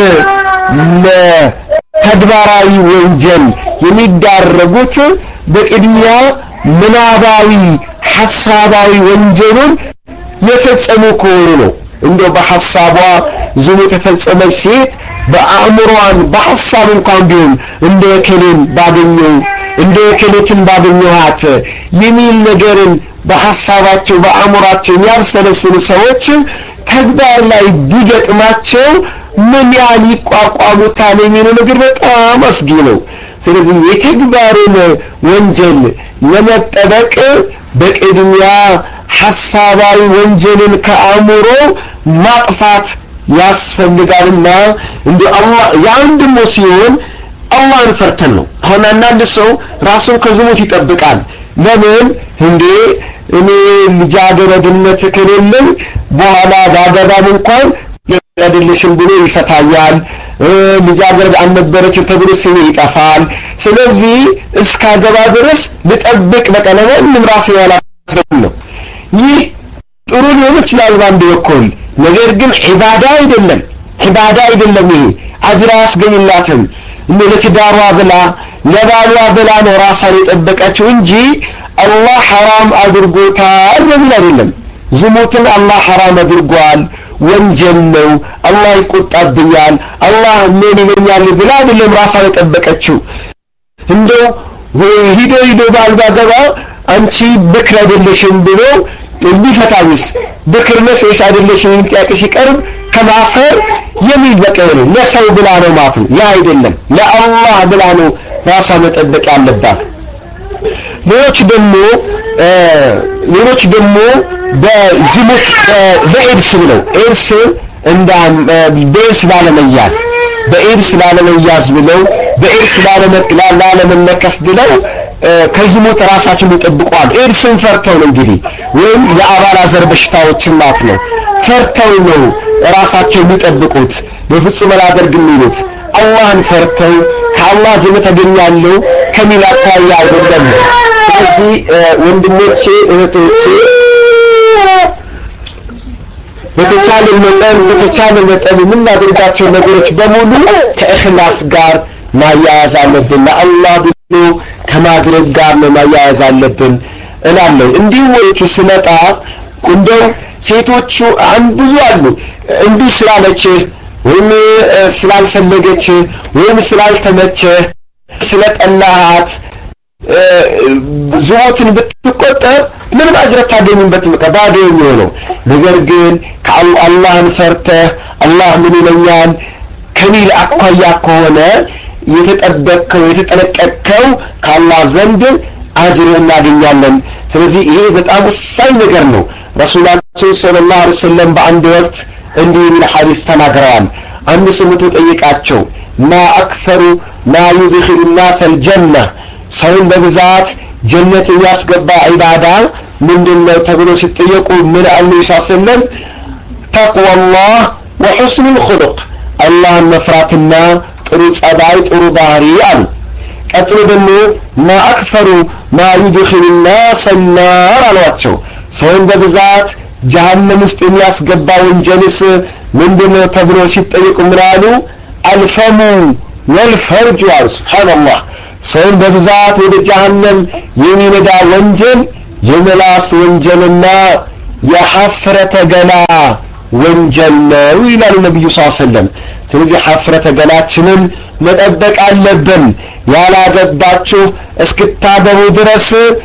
ለተግባራዊ ወንጀል የሚዳረጉት በቅድሚያ ምናባዊ ሐሳባዊ ወንጀልን የፈጸሙ ከሆኑ ነው እንደው በሐሳቧ ዝሙት ተፈጸመች ሴት በአእምሮዋን በሐሳብ እንኳን ቢሆን እንደ ከሌን ባገኘው እንደ ከሌትን ባገኘዋት የሚል ነገርን በሐሳባቸው በአእምሮአቸው ያርሰለስሉ ሰዎች ተግባር ላይ ቢገጥማቸው ምን ያህል ይቋቋሙታል የሚለው ነገር በጣም አስጊ ነው ስለዚህ የተግባርን ወንጀል ለመጠበቅ በቅድሚያ ሐሳባዊ ወንጀልን ከአእምሮ ማጥፋት ያስፈልጋልና እንደ አላህ ያንድሞ ሲሆን አላህን ፈርተን ነው አሁን አንድ ሰው ራሱን ከዝሙት ይጠብቃል ለምን እንዴ እኔ ልጃገረድነት ከሌለኝ በኋላ ባገባም እንኳን ያደለሽም ብሎ ይፈታያል ልጃገረድ አልነበረችም ተብሎ ስሜ ይጠፋል ስለዚህ እስካገባ ድረስ ልጠብቅ በቀለምን ራሴ ያላሰብኩ ነው ይህ ጥሩ ሊሆን ይችላል ባንድ በኩል ነገር ግን ዒባዳ አይደለም ዒባዳ አይደለም ይሄ አጅር ያስገኝላትም ለትዳሯ ብላ ለባሏ ብላ ነው ራሷን የጠበቀችው እንጂ አላህ ሐራም አድርጎታል በሚል አይደለም ዝሙትን አላህ ሐራም አድርጓል ወንጀል ነው አላህ ይቆጣብኛል አላህ ምን ይለኛል ብላ አይደለም ራሷን የጠበቀችው እንደው ሂዶ ሂዶ ባልባገባ አንቺ ብክር አይደለሽም ብሎ እንዲፈታውስ ብክር ነሽ ወይስ አይደለሽም ጥያቄሽ ይቀርብ ከማፈር የሚል በቀለ ለሰው ብላ ነው ማለት ነው ያ አይደለም ለአላህ ብላ ነው ራሷን መጠበቅ ያለባት ሌሎች ደግሞ ሌሎች ደግሞ በዝሙት በኤድስ ብለው ኤድስ እንደ በኤድስ ላለመያዝ በኤድስ ላለመያዝ ብለው በኤድስ ላለመለከፍ ብለው ከዝሙት ራሳቸውን ይጠብቋል ኤድስን ፈርተው ነው እንግዲህ ወይም የአባላዘር በሽታዎችን ማለት ነው ፈርተው ነው ራሳቸውን የሚጠብቁት በፍጹም አላደርግም ይሉት አላህን ፈርተው ከአላህ ጀነት ያገኛሉ ከሚል አታያ አይደለም ስለዚህ ወንድሞቼ እህቶቼ በተቻለ መጠን በተቻለ መጠን የምናደርጋቸው ነገሮች በሙሉ ከእኽላስ ጋር ማያያዝ አለብን ለአላህ ብሎ ከማድረግ ጋር ማያያዝ አለብን እላለሁ እንዲሁ ወይስ ስመጣ እንደው ሴቶቹ አንድ ብዙ አሉ እንዲህ ስላለች ወይም ስላልፈለገች ወይም ስላልተመቸ ስለጠላሃት ዝሙትን ብትቆጠብ ምንም አጅር ታገኝበት ባዶ ነው ነገር ግን ከአላህን ፈርተህ አላህ ምን ይለኛል ከሚል አኳያ ከሆነ የተጠበቀው የተጠነቀቀው ከአላህ ዘንድ አጅር እናገኛለን ስለዚህ ይሄ በጣም ወሳኝ ነገር ነው ረሱላችን ሰለላሁ ዐለይሂ ወሰለም በአንድ ወቅት እንዲህ የሚል ሐዲስ ተናግረዋል አንድ ሰው ተጠየቃቸው ማ አክፈሩ ማ يدخل الناس الجنه ሰውን በብዛት ጀነት የሚያስገባ ዒባዳ ምንድነው ተብሎ ሲጠየቁ ምን አሉ ይሳሰለም ተቅዋ الله وحسن الخلق አላህን መፍራትና ጥሩ ጸባይ ጥሩ ባህሪ አሉ ቀጥሎ ደግሞ ማ አክፈሩ ማ يدخل الناس النار አሏቸው ሰውን በብዛት ጀሃነም ውስጥ የሚያስገባ ወንጀልስ ምንድነው ተብሎ ሲጠየቁ ምን አሉ አልፈሙ ወልፈርጅ ሱብሃንአላህ ሰውን በብዛት ወደ ጀሃነም የሚነዳ ወንጀል የመላስ ወንጀልና የሐፍረተ ገላ ወንጀል ነው ይላል ነብዩ ሰለላሁ ዐለይሂ ወሰለም ስለዚህ ሐፍረተ ገላችንን መጠበቅ አለብን ያላገባችሁ እስክታገቡ ድረስ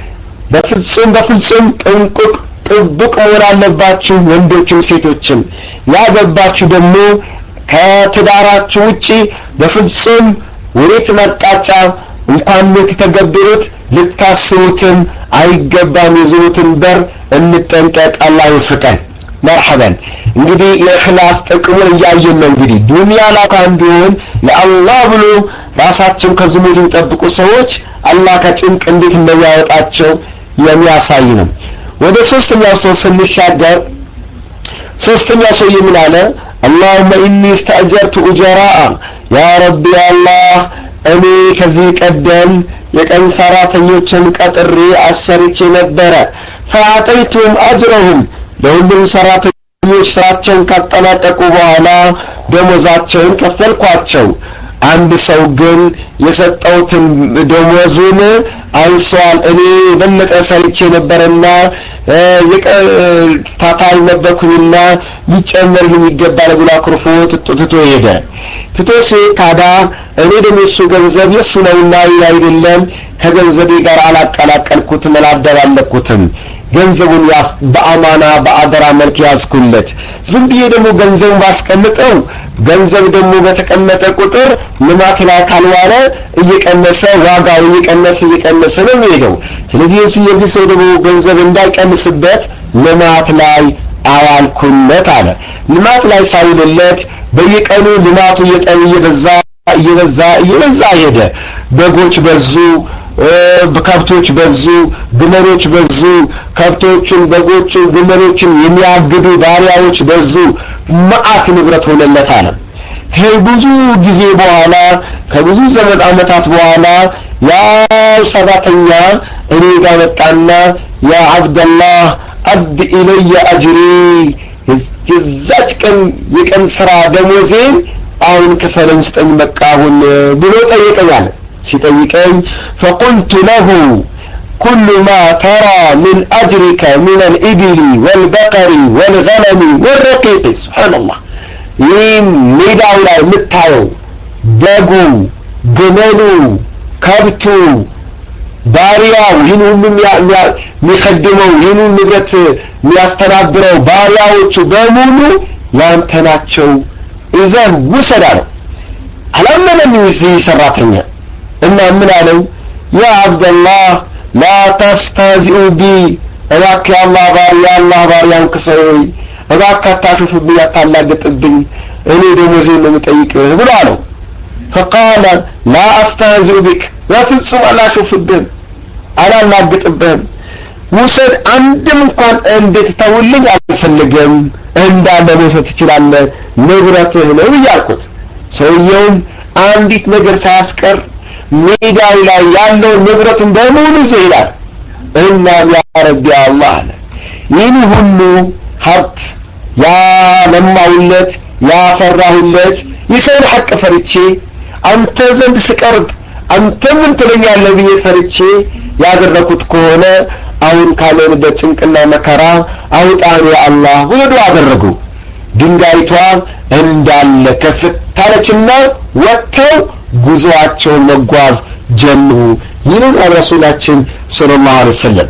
በፍጹም በፍጹም ጥንቁቅ ጥብቅ መሆን አለባችሁ ወንዶችም ሴቶችም ያገባችሁ ደግሞ ከትዳራችሁ ውጪ በፍጹም ወሬት መጣጫ እንኳን ልትተገብሩት ልታስቡትም አይገባም የዝሙትን በር እንጠንቀቅ አላህ ይፍቀን مرحبا እንግዲህ የእخلاص ጥቅሙን ያያየን ነው እንግዲህ ዱንያ ላይ ካንዱን ለአላህ ብሎ ራሳቸውን ከዝሙት የሚጠብቁ ሰዎች አላህ ከጭንቅ እንዴት እንደሚያወጣቸው የሚያሳይ ነው ወደ ሶስተኛው ሰው ስንሻገር ሶስተኛው ሰው ምን አለ اللهم اني استاجرت اجراء يا ربي الله እኔ ከዚህ ቀደም የቀን ሰራተኞችን ቀጥሬ አሰርቼ ነበር فاعطيتهم اجرهم ለሁሉም ሰራተኞች ስራቸውን ካጠናቀቁ በኋላ ደሞዛቸውን ከፈልኳቸው አንድ ሰው ግን የሰጠውትን ደሞዙን አንሷል እኔ በለጠ ሰርቼ ነበርና ታታይ ነበርኩኝና ሊጨመርልኝ ይገባል ብሎ አክርፎ ትቶ ሄደ ትቶስ ካዳ እኔ ደግሞ እሱ ገንዘብ የሱ ነውና አይደለም ከገንዘቤ ጋር አላቀላቀልኩትም አላደባለኩትም ገንዘቡን በአማና በአደራ መልክ ያስኩለት ዝም ብዬ ደግሞ ገንዘቡን ባስቀምጠው ገንዘብ ደግሞ በተቀመጠ ቁጥር ልማት ላይ ካልዋለ እየቀነሰ ዋጋው እየቀነሰ እየቀነሰ ነው የሚሄደው ስለዚህ የዚህ ሰው ደግሞ ገንዘብ እንዳይቀንስበት ልማት ላይ አዋልኩለት አለ ልማት ላይ ሳይልለት በየቀኑ ልማቱ እየበዛ እየበዛ እየበዛ ሄደ በጎች በዙ በከብቶች በዙ ግመሎች በዙ ከብቶችን በጎችን ግመሎችን የሚያግዱ ባሪያዎች በዙ ማአት ንብረት ሆነለት አለ ከብዙ ጊዜ በኋላ ከብዙ ዘመን አመታት በኋላ ያ ሰራተኛ እኔ ጋር መጣና ያ አብደላህ አድ ኢለየ አጅሪ የዛች ቀን የቀን ስራ ደሞዜን አሁን ከፈለኝ ስጠኝ በቃ አሁን ብሎ ጠየቀኝ ሲጠይቀኝ فقلت له كل ما ترى من أجرك من الإبل والبقر والغنم والرقيق سبحان الله يم ميداو ላይ የምታየው በጉ ግመሉ ከብቱ ባሪያው ይህን ሁሉ የሚخدመው ይህን ንብረት የሚያስተናግረው ባሪያዎቹ በሙሉ ያንተ ናቸው እዛን ወሰዳለው አላመነም እዚህ ሰራተኛ እና ምን አለው ያ አብደላህ لا تستهزئوا بي እባክህ አላህ ባሪያ አላህ ባሪያን ከሰውይ እባክህ አታሽፉብኝ አታላግጥብኝ እኔ ደሞዜን ነው የምጠይቅህ ብሎ አለው فقال لا استهزئ بك وفصم لا اشوفብህ አላላግጥብህም ውሰድ አንድም እንኳን እንዴት ተውልኝ አልፈልግም እንዳለ መውሰድ ትችላለህ ንብረትህ ነው ይያልኩት ሰውየው አንዲት ነገር ሳያስቀር ሜዳው ላይ ያለው ንብረቱን በሙሉ ይዘይላል እና ያ ረቢ አላህ ይህን ሁሉ ሀብት ያ ለማውለት ያ ፈራሁለት ይሰል ሐቅ ፈርቼ አንተ ዘንድ ስቀርብ አንተ ምን ትለኛለህ ብዬ ፈርቼ ያደረኩት ከሆነ አሁን ካለንበት ጭንቅና መከራ አውጣን ያ አላህ ብሎ ዱዓ አደረጉ ድንጋይቷ እንዳለ ከፍታለችና ወጥተው ጉዞአቸውን መጓዝ ጀመሩ ይሉን ረሱላችን ሰለላሁ ዐለይሂ ወሰለም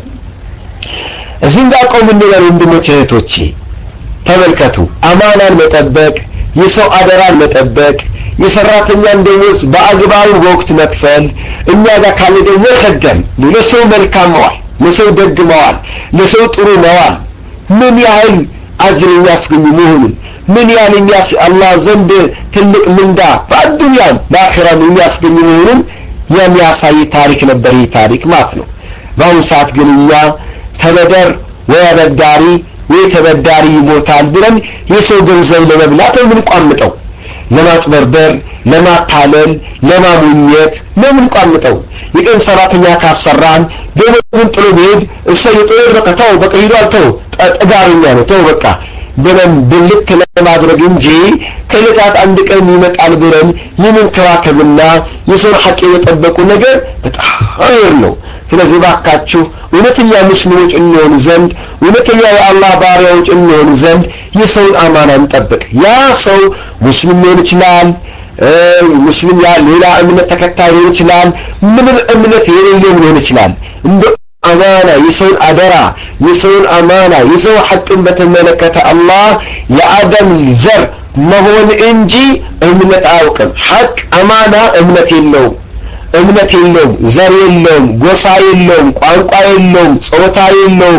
እዚህ እንዳቆም እንበል ወንድሞቼ እህቶቼ ተመልከቱ አማናን መጠበቅ የሰው አደራን መጠበቅ የሰራተኛን ደሞዝ በአግባቡ ወቅት መክፈል እኛ ጋር ካለ ደግሞ ሰደም ለሰው መልካም መዋል ለሰው ደግ መዋል ለሰው ጥሩ መዋል ምን ያህል አጅር የሚያስገኝ መሆኑን ምን ያህል የሚያስ አላህ ዘንድ ትልቅ ምንዳ በአዱንያም በአኺራም የሚያስገኝ መሆኑን የሚያሳይ ታሪክ ነበር ይህ ታሪክ ማለት ነው በአሁኑ ሰዓት ግን እኛ ተበደር ወያበዳሪ የተበዳሪ ይሞታል ብለን የሰው ገንዘብ ለመብላት ምን ቋምጠው ለማጥበርበር ለማታለል ለማሙኘት ምን ቋምጠው የቀን ሰራተኛ ካሰራን ደሞዙን ጥሎ ቢሄድ እሰይ ጥሩ በቀታው በቃ ይሏል ተው ጠጋርኛ ነው ተው በቃ ብለን ብልክ ለማድረግ እንጂ ከለታት አንድ ቀን ይመጣል ብለን የምንከባከብና የሰው ሐቅ የጠበቁ ነገር በጣም ነው ስለዚህ ባካችሁ እውነተኛ ሙስሊሞች እንሆን ዘንድ እውነተኛ የአላህ ባሪያዎች እንሆን ዘንድ የሰው አማና እንጠብቅ ያ ሰው ሙስሊም ሊሆን ይችላል ሙስሊም ያ ሌላ እምነት ተከታይ ሊሆን ይችላል ምንም እምነት የሌለው ሊሆን ይችላል እንደ አማና የሰውን አደራ የሰውን አማና የሰው ሐቅን በተመለከተ አላህ የአደም ዘር መሆን እንጂ እምነት አያውቅም ሐቅ አማና እምነት የለውም እምነት የለውም ዘር የለውም ጎሳ የለውም ቋንቋ የለውም ጾታ የለውም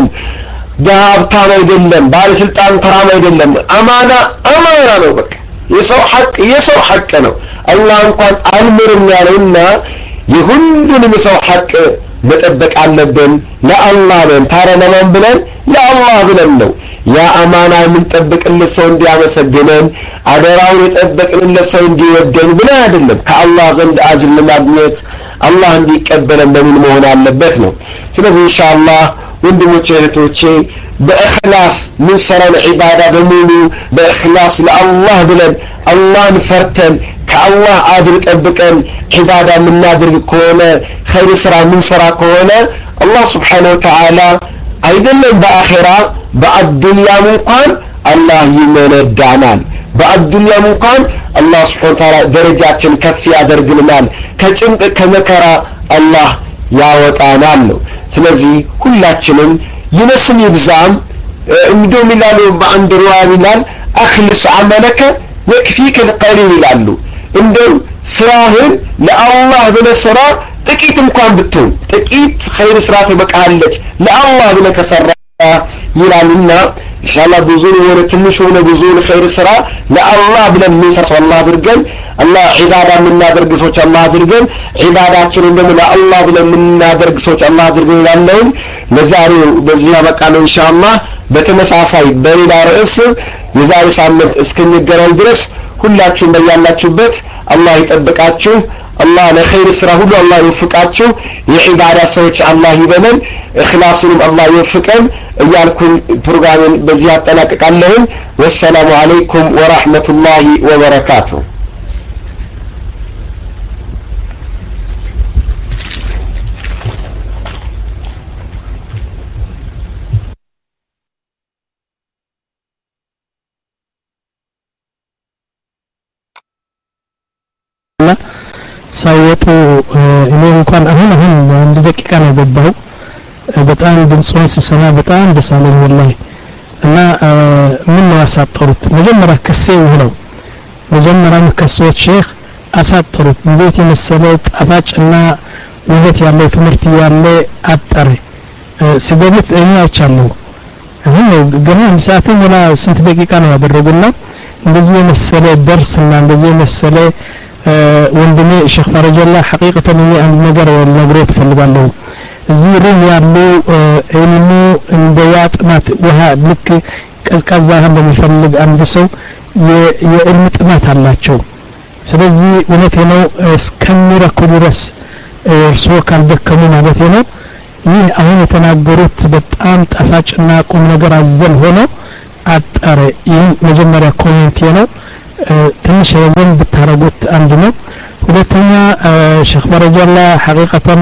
ዳብታም አይደለም ባለስልጣን ተራም አይደለም አማና አማና ነው በቃ የሰው ሐቅ የሰው ሐቅ ነው አላህ እንኳን አልምርም ያለውና የሁሉንም ሰው ሐቅ መጠበቅ አለብን ለአላህ ብለን ታረ ለማን ብለን ለአላህ ብለን ነው ያ አማና የምንጠብቅለት ሰው እንዲያመሰግነን አደራውን የጠበቅንለት ሰው እንዲወደን ብለን አይደለም ከአላህ ዘንድ አጅር ለማግኘት አላህ እንዲቀበለን በምን መሆን አለበት ነው ስለዚህ ኢንሻአላህ ወንድሞቼ እህቶቼ በእخلاص ምን ሰራን ዒባዳ በሙሉ በእخلاص ለአላህ ብለን አላህን ፈርተን ከአላህ አጅር ጠብቀን ዒባዳ ምናድርግ ከሆነ ኸይር ስራ ምን ሰራ ከሆነ አላህ Subhanahu Wa Ta'ala አይደለም በአኺራ በአዱንያም እንኳን አላህ ይመነዳናል በአዱንያም እንኳን አላህ Subhanahu Wa Ta'ala ደረጃችን ከፍ ያደርግልናል ከጭንቅ ከመከራ አላህ ያወጣናል ነው ስለዚህ ሁላችንም ይነስም ይብዛም እንደውም ይላሉ በአንድ ሩዋያ ይላል አኽልስ አመለከ يكفيك القليل ይላሉ እንደው ስራህን ለአላህ ብለህ ስራ ጥቂት እንኳን ብትሆን ጥቂት ኸይር ስራ ተበቃለች ለአላህ ብለህ ከሰራ ይላልና ኢንሻአላህ ብዙ ወደ ትንሽ ሆነ ብዙ ኸይር ስራ ለአላህ ብለን ምንሰራ አላህ አድርገን አላህ ዒባዳ ምናደርግ ሰዎች አላህ አድርገን ዒባዳችንን ደግሞ ለአላህ ብለን ምናደርግ ሰዎች አላህ አድርገን ያለውን ለዛሬው በዚህ ያበቃነው ኢንሻአላህ በተመሳሳይ በሌላ ርዕስ የዛሬ ሳምንት እስከሚገናኝ ድረስ ሁላችሁም በያላችሁበት አላህ ይጠብቃችሁ አላህ ለኸይር ስራ ሁሉ አላህ ይወፍቃችሁ የዒባዳ ሰዎች አላህ ይበለን እኽላሱንም አላህ ይወፍቀን እያልኩኝ ፕሮግራሙን በዚህ አጠናቅቃለሁ ወሰላሙ አለይኩም ወራህመቱላሂ ወበረካቱሁ ሳይወጡ እኔ እንኳን አሁን አሁን አንድ ደቂቃ ነው ገባው በጣም ድምጽውን ሲሰማ በጣም ደሳለኝ ወላሂ እና ምን ነው አሳጠሩት መጀመሪያ ከሰው ነው መጀመሪያ ከሰዎች ሼክ አሳጠሩት እንዴት የመሰለ ጣፋጭና ውበት ያለው ትምህርት ያለ አጠረ ሲገቡት እኛ አይቻለሁ አሁን ገና አንድ ሰዓት ወላ ስንት ደቂቃ ነው ያደረጉና እንደዚህ የመሰለ ደርስና እንደዚህ የመሰለ ወንድሜ ሼክ ፈረጀላ ሐቂቀተን እኔ አንድ ነገር ልነግሮት ፈልጋለሁ እዚህ ሩም ያሉ ኢልሙ እንደ ያጥማት ውሃ ልክ ቀዝቃዛ እንደሚፈልግ አንድ ሰው የኢልም ጥማት አላቸው ስለዚህ እውነቴ ነው እስከሚረኩ ድረስ እርሶ ካልደከሙ ማለት ነው ይህ አሁን የተናገሩት በጣም ጣፋጭና ቁም ነገር አዘል ሆኖ አጠረ ይህ መጀመሪያ ኮሜንት ነው ትንሽ ረዘም ብታረጉት አንድ ነው ሁለተኛ ሼክ ፈረጀላ ሐቂቀተን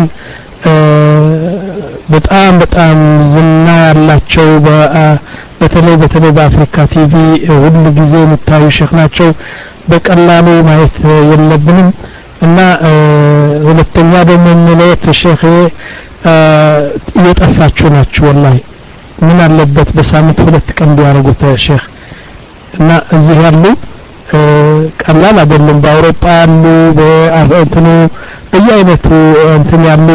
በጣም በጣም ዝና ያላቸው በተለይ በተለይ በአፍሪካ ቲቪ ሁሉ ጊዜ የምታዩ ሼክ ናቸው በቀላሉ ማየት የለብንም እና ሁለተኛ ደግሞ ምንለት ሼክ እየጠፋችሁ ናችሁ ወላሂ ምን አለበት በሳምንት ሁለት ቀን ቢያረጉት ሼክ እና እዚህ ያሉ ቀላል አይደለም በአውሮፓ ያሉ በአርጀንቲና በየአይነቱ እንትን ያሉ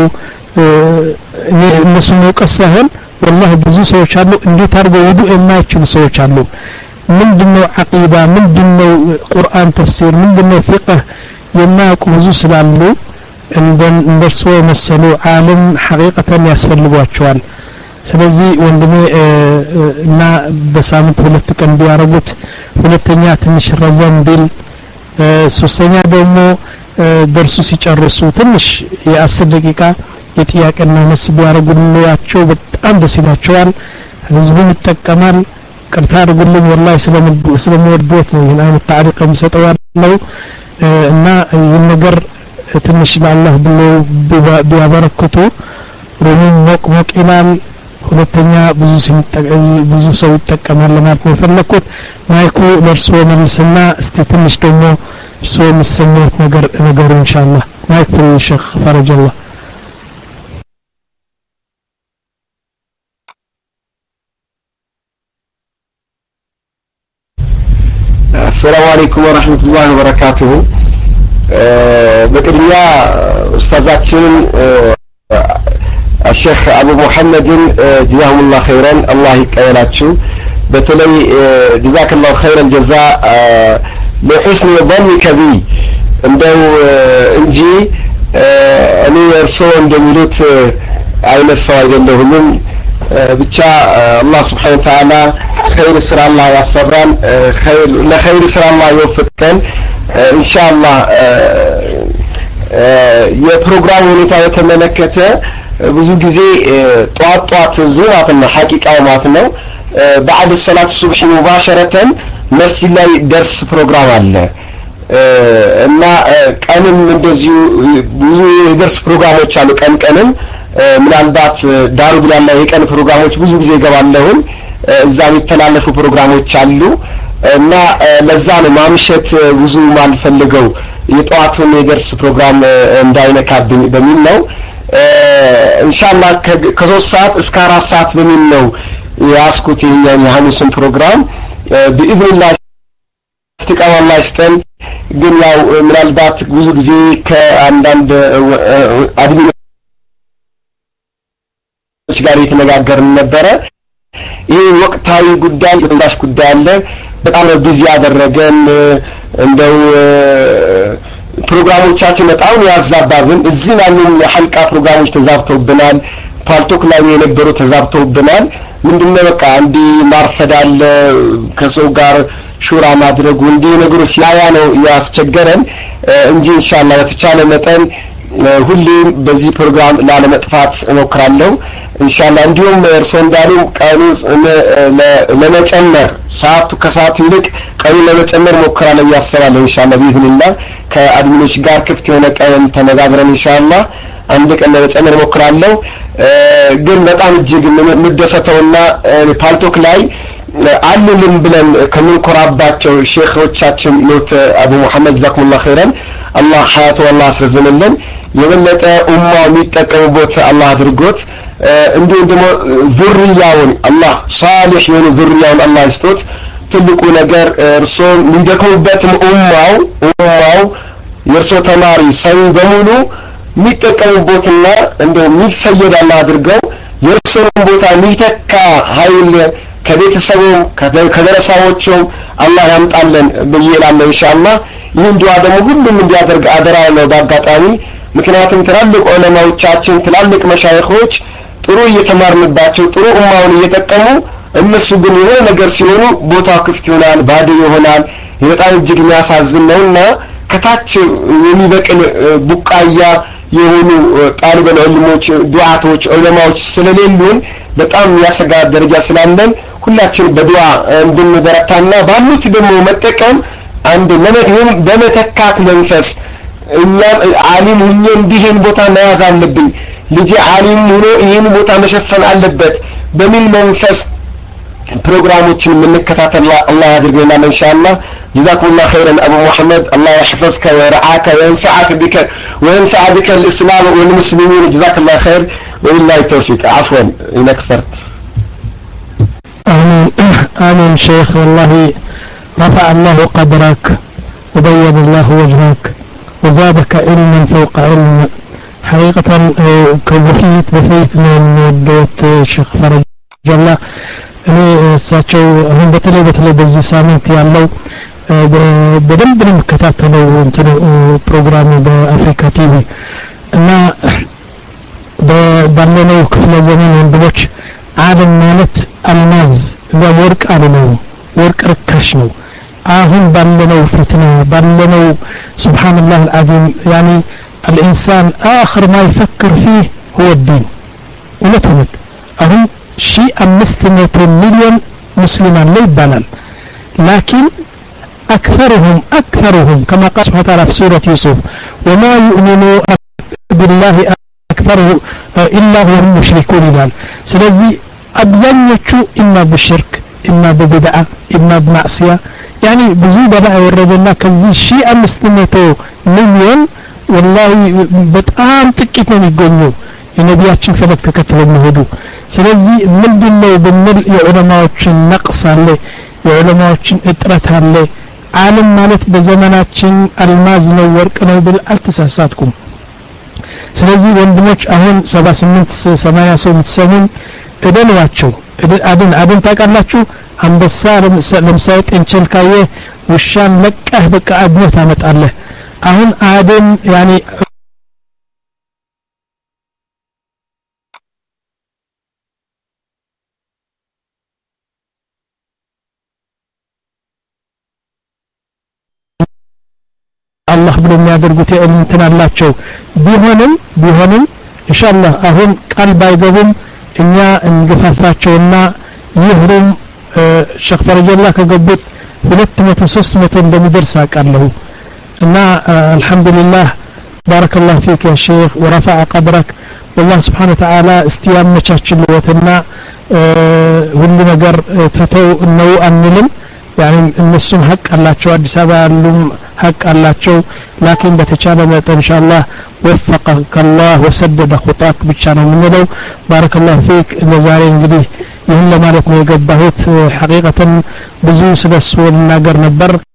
እነሱ መውቀስ ሳይሆን والله ብዙ ሰዎች አሉ እንዴት አድርገው ውዱ የማይችሉ ሰዎች አሉ ምንድነው አቂዳ ምንድነው ቁርአን ተፍሲር ምንድነው ፍቅህ የማያውቁ ብዙ ስላሉ እንደን እንደርሶ መሰሉ ዓለም ሐቂቀተን ያስፈልጓቸዋል ስለዚህ ወንድሜ እና በሳምንት ሁለት ቀን ቢያረጉት ሁለተኛ ትንሽ ረዘም ቢል ሶስተኛ ደግሞ ደርሱ ሲጨርሱ ትንሽ የአስር ደቂቃ የጥያቄና መልስ ቢያረጉልላቸው በጣም ደስ ይላቸዋል ህዝቡ ይጠቀማል ቅርታ አድርጉልኝ ወላሂ ስለምወዶት ነው ይሄን አይነት ታሪክ የሚሰጠው ያለው እና ይሄን ነገር ትንሽ ለአላህ ብሎ ቢያበረክቱ ሩሙን ሞቅ ሞቅ ይላል ሁለተኛ ብዙ ብዙ ሰው ይጠቀማል ማለት ነው ፈለኩት ማይኩ ለርሶ መልስና እስቲ ትንሽ ደግሞ እርሶ የሚሰሙት ነገር ነገሩ ኢንሻአላህ ማይክ ሼክ ፈረጀላ السلام عليكم ورحمة الله وبركاته. بقدميا أستاذاتنا الشيخ أبو محمد جزاهم الله خيرا الله يكيلاتشو بتلي جزاك الله خير الجزاء لحسن ظنك بي እንደው እንጂ እኔ እርሶን እንደሚሉት አይነት ሰው አይደለሁም ብቻ አላህ Subhanahu Wa Ta'ala خير ስራ አላህ ያሰራን خير ለخير ስራ አላህ ይወፍቀን ኢንሻአላህ የፕሮግራም ሁኔታ የተመለከተ ብዙ ጊዜ ጧት ጧት ዝዋት ነው ሐቂቃው ማለት ነው بعد الصلاه الصبح مباشره መስጂድ ላይ ደርስ ፕሮግራም አለ እና ቀንም እንደዚሁ ብዙ የደርስ ፕሮግራሞች አሉ ቀን ቀንም ምናልባት ዳሩ ብላላ የቀን ፕሮግራሞች ብዙ ጊዜ ይገባለሁን እዛ የሚተላለፉ ፕሮግራሞች አሉ እና ለዛ ነው ማምሸት ብዙ ማልፈልገው የጧቱን የደርስ ፕሮግራም እንዳይነካብኝ በሚል ነው ኢንሻአላህ ከሶስት ሰዓት እስከ አራት ሰዓት በሚል ነው ያስኩት የኛን የሐሙስን ፕሮግራም በኢዝኒላህ استقام الله يستن ግን ያው ምናልባት ብዙ ጊዜ ከአንዳንድ አድሚኖች ጋር የተነጋገርን ነበር ይሄ ወቅታዊ ጉዳይ እንዳሽ ጉዳይ አለ በጣም ቢዚ ያደረገን እንደው ፕሮግራሞቻችን በጣም ያዛባብን እዚህ ያሉን የሐልቃ ፕሮግራሞች ተዛብተውብናል ፓልቶክ ላይ የነበሩ ተዛብተውብናል ምንድነው በቃ እንዲ ማርፈዳል ከሰው ጋር ሹራ ማድረጉ እንዲ ነገሮች ያያ ነው ያስቸገረን እንጂ ኢንሻአላህ በተቻለ መጠን ሁሌም በዚህ ፕሮግራም ላለመጥፋት እሞክራለሁ ኢንሻአላህ እንዲሁም እርሶ እንዳሉ ቀኑ ለመጨመር ሰዓቱ ከሰዓቱ ይልቅ ቀኑ ለመጨመር ሞክራለሁ ያሰባለሁ ኢንሻአላህ ቢዝኒላህ ከአድሚኖች ጋር ክፍት የሆነ ቀን ተነጋግረን ኢንሻአላህ አንድ ቀን ለመጨመር ሞክራለሁ ግን በጣም እጅግ ምደሰተውና ፓልቶክ ላይ አሉልን ብለን ከመንኮራባቸው ሼኾቻችን ሎት አቡ መሐመድ ዘኩላህ ኸይራን አላህ ሐያቱ አላህ አስረዘመልን የበለጠ ኡማው የሚጠቀሙበት አላህ አድርጎት እንዲሁም ደግሞ ዙርያውን አላህ ሷሊህ የሆነ ዙርያውን አላህ ይስጦት ትልቁ ነገር እርሶ የሚደከሙበት ኡማው ኡማው የእርሶ ተማሪ ሰው በሙሉ የሚጠቀሙበትና እንደው የሚፈየድ አላህ አድርገው የእርሶን ቦታ የሚተካ ኃይል ከቤተሰቡም ከደረሳዎቹም አላህ ያምጣልን በየላም ኢንሻአላህ ይህን ዱዓ ደግሞ ሁሉም እንዲያደርግ አደራ ነው ባጋጣሚ ምክንያቱም ትላልቅ ዑለማዎቻችን ትላልቅ መሻይኾች ጥሩ እየተማርንባቸው ጥሩ ኡማውን እየተጠቀሙ እነሱ ግን የሆነ ነገር ሲሆኑ ቦታ ክፍት ይሆናል ባዶ ይሆናል በጣም እጅግ የሚያሳዝን ነውና ከታች የሚበቅል ቡቃያ የሆኑ ጣሊባን ዑለሞች ዱዓቶች ዑለማዎች ስለሌሉን በጣም ያሰጋ ደረጃ ስላለን ሁላችን በዱዓ እንድንበረታና ባሉት ደግሞ መጠቀም አንድ ለመተም በመተካት መንፈስ እኛ ዓሊም ሁሉ እንዲህን ቦታ መያዝ አለብኝ ልጅ ዓሊም ሆኖ ይሄን ቦታ መሸፈን አለበት በሚል መንፈስ ፕሮግራሞችን ምንከታተል አላህ ያድርገና ኢንሻአላህ جزاكم الله خيرا ابو محمد الله يحفظك ويرعاك وينفعك بك وينفع بك الاسلام والمسلمين جزاك الله خير وبالله التوفيق عفوا انك كثرت آمين آمين شيخ والله رفع الله قدرك وبيض الله وجهك وزادك علما فوق علم حقيقة كوفيت بفيت من دوت شيخ فرج الله እኔ እሳቸው አሁን በተለይ በተለይ በዚህ ሳምንት ያለው በደንብ ነው መከታተለው እንትን ፕሮግራም በአፍሪካ ቲቪ እና በባለነው ክፍለ ዘመን ወንድሞች ዓለም ማለት አልማዝ ወርቅ አለው ወርቅ ርካሽ ነው አሁን ባለነው ፊትና ባለነው ሱብሃንአላህ አልዓዚም يعني الانسان اخر ما يفكر فيه هو الدين ولتمت አሁን شيء أمست مليون مسلمان لا يبالان لكن أكثرهم أكثرهم كما قال سبحانه وتعالى في سورة يوسف وما يؤمن بالله أكثره إلا هم مشركون قال سلذي أبزنيتشو إما بالشرك إما ببدعة إما بمعصية يعني بزوبة بقى والرجلنا كذي شيء أمست مليون والله بتقام تكتني يقولوا የነቢያችን ፈለግ ተከትለው ነው ስለዚህ ምንድነው በመል የዑለማዎችን ነቅስ አለ የዑለማዎችን እጥረት አለ ዓለም ማለት በዘመናችን አልማዝ ነው ወርቅ ነው ብል አልተሳሳትኩም ስለዚህ ወንድሞች አሁን ሰባ ስምንት ሰማንያ ሰው የምትሰሙኝ እደሏቸው አድን አድን ታውቃላችሁ አንበሳ ለምሳሌ ጥንቸል ካየ ውሻን ለቀህ በቃ አድነት አመጣለህ አሁን አድን ያኒ አላህ ብሎ የሚያደርጉት እንትን አላቸው ቢሆንም ቢሆንም ኢንሻአላህ አሁን ቃል ባይገቡም እኛ እንገፋፋቸውና ይሁሩም ሸኽ ፈረጀላ ከገቡት ሁለት መቶ ሶስት መቶ እንደሚደርስ አውቃለሁ እና አልহামዱሊላህ ባረከላሁ ፊክ ያ ሼኽ ورفع قدرك والله سبحانه وتعالى እስቲያመቻችልዎትና ሁሉ ነገር ተተው ነው አንልም يعني النسم حق الله አዲስ አበባ ያሉም حق አላቸው لكن በተቻለ መጠን ኢንሻአላህ وفقك الله وسدد خطاك ብቻ ነው የምንለው بارك الله فيك ለዛሬ እንግዲህ ይህን ለማለት ነው የገባሁት ሐቂቀተን ብዙ ስለሱ ልናገር ነበር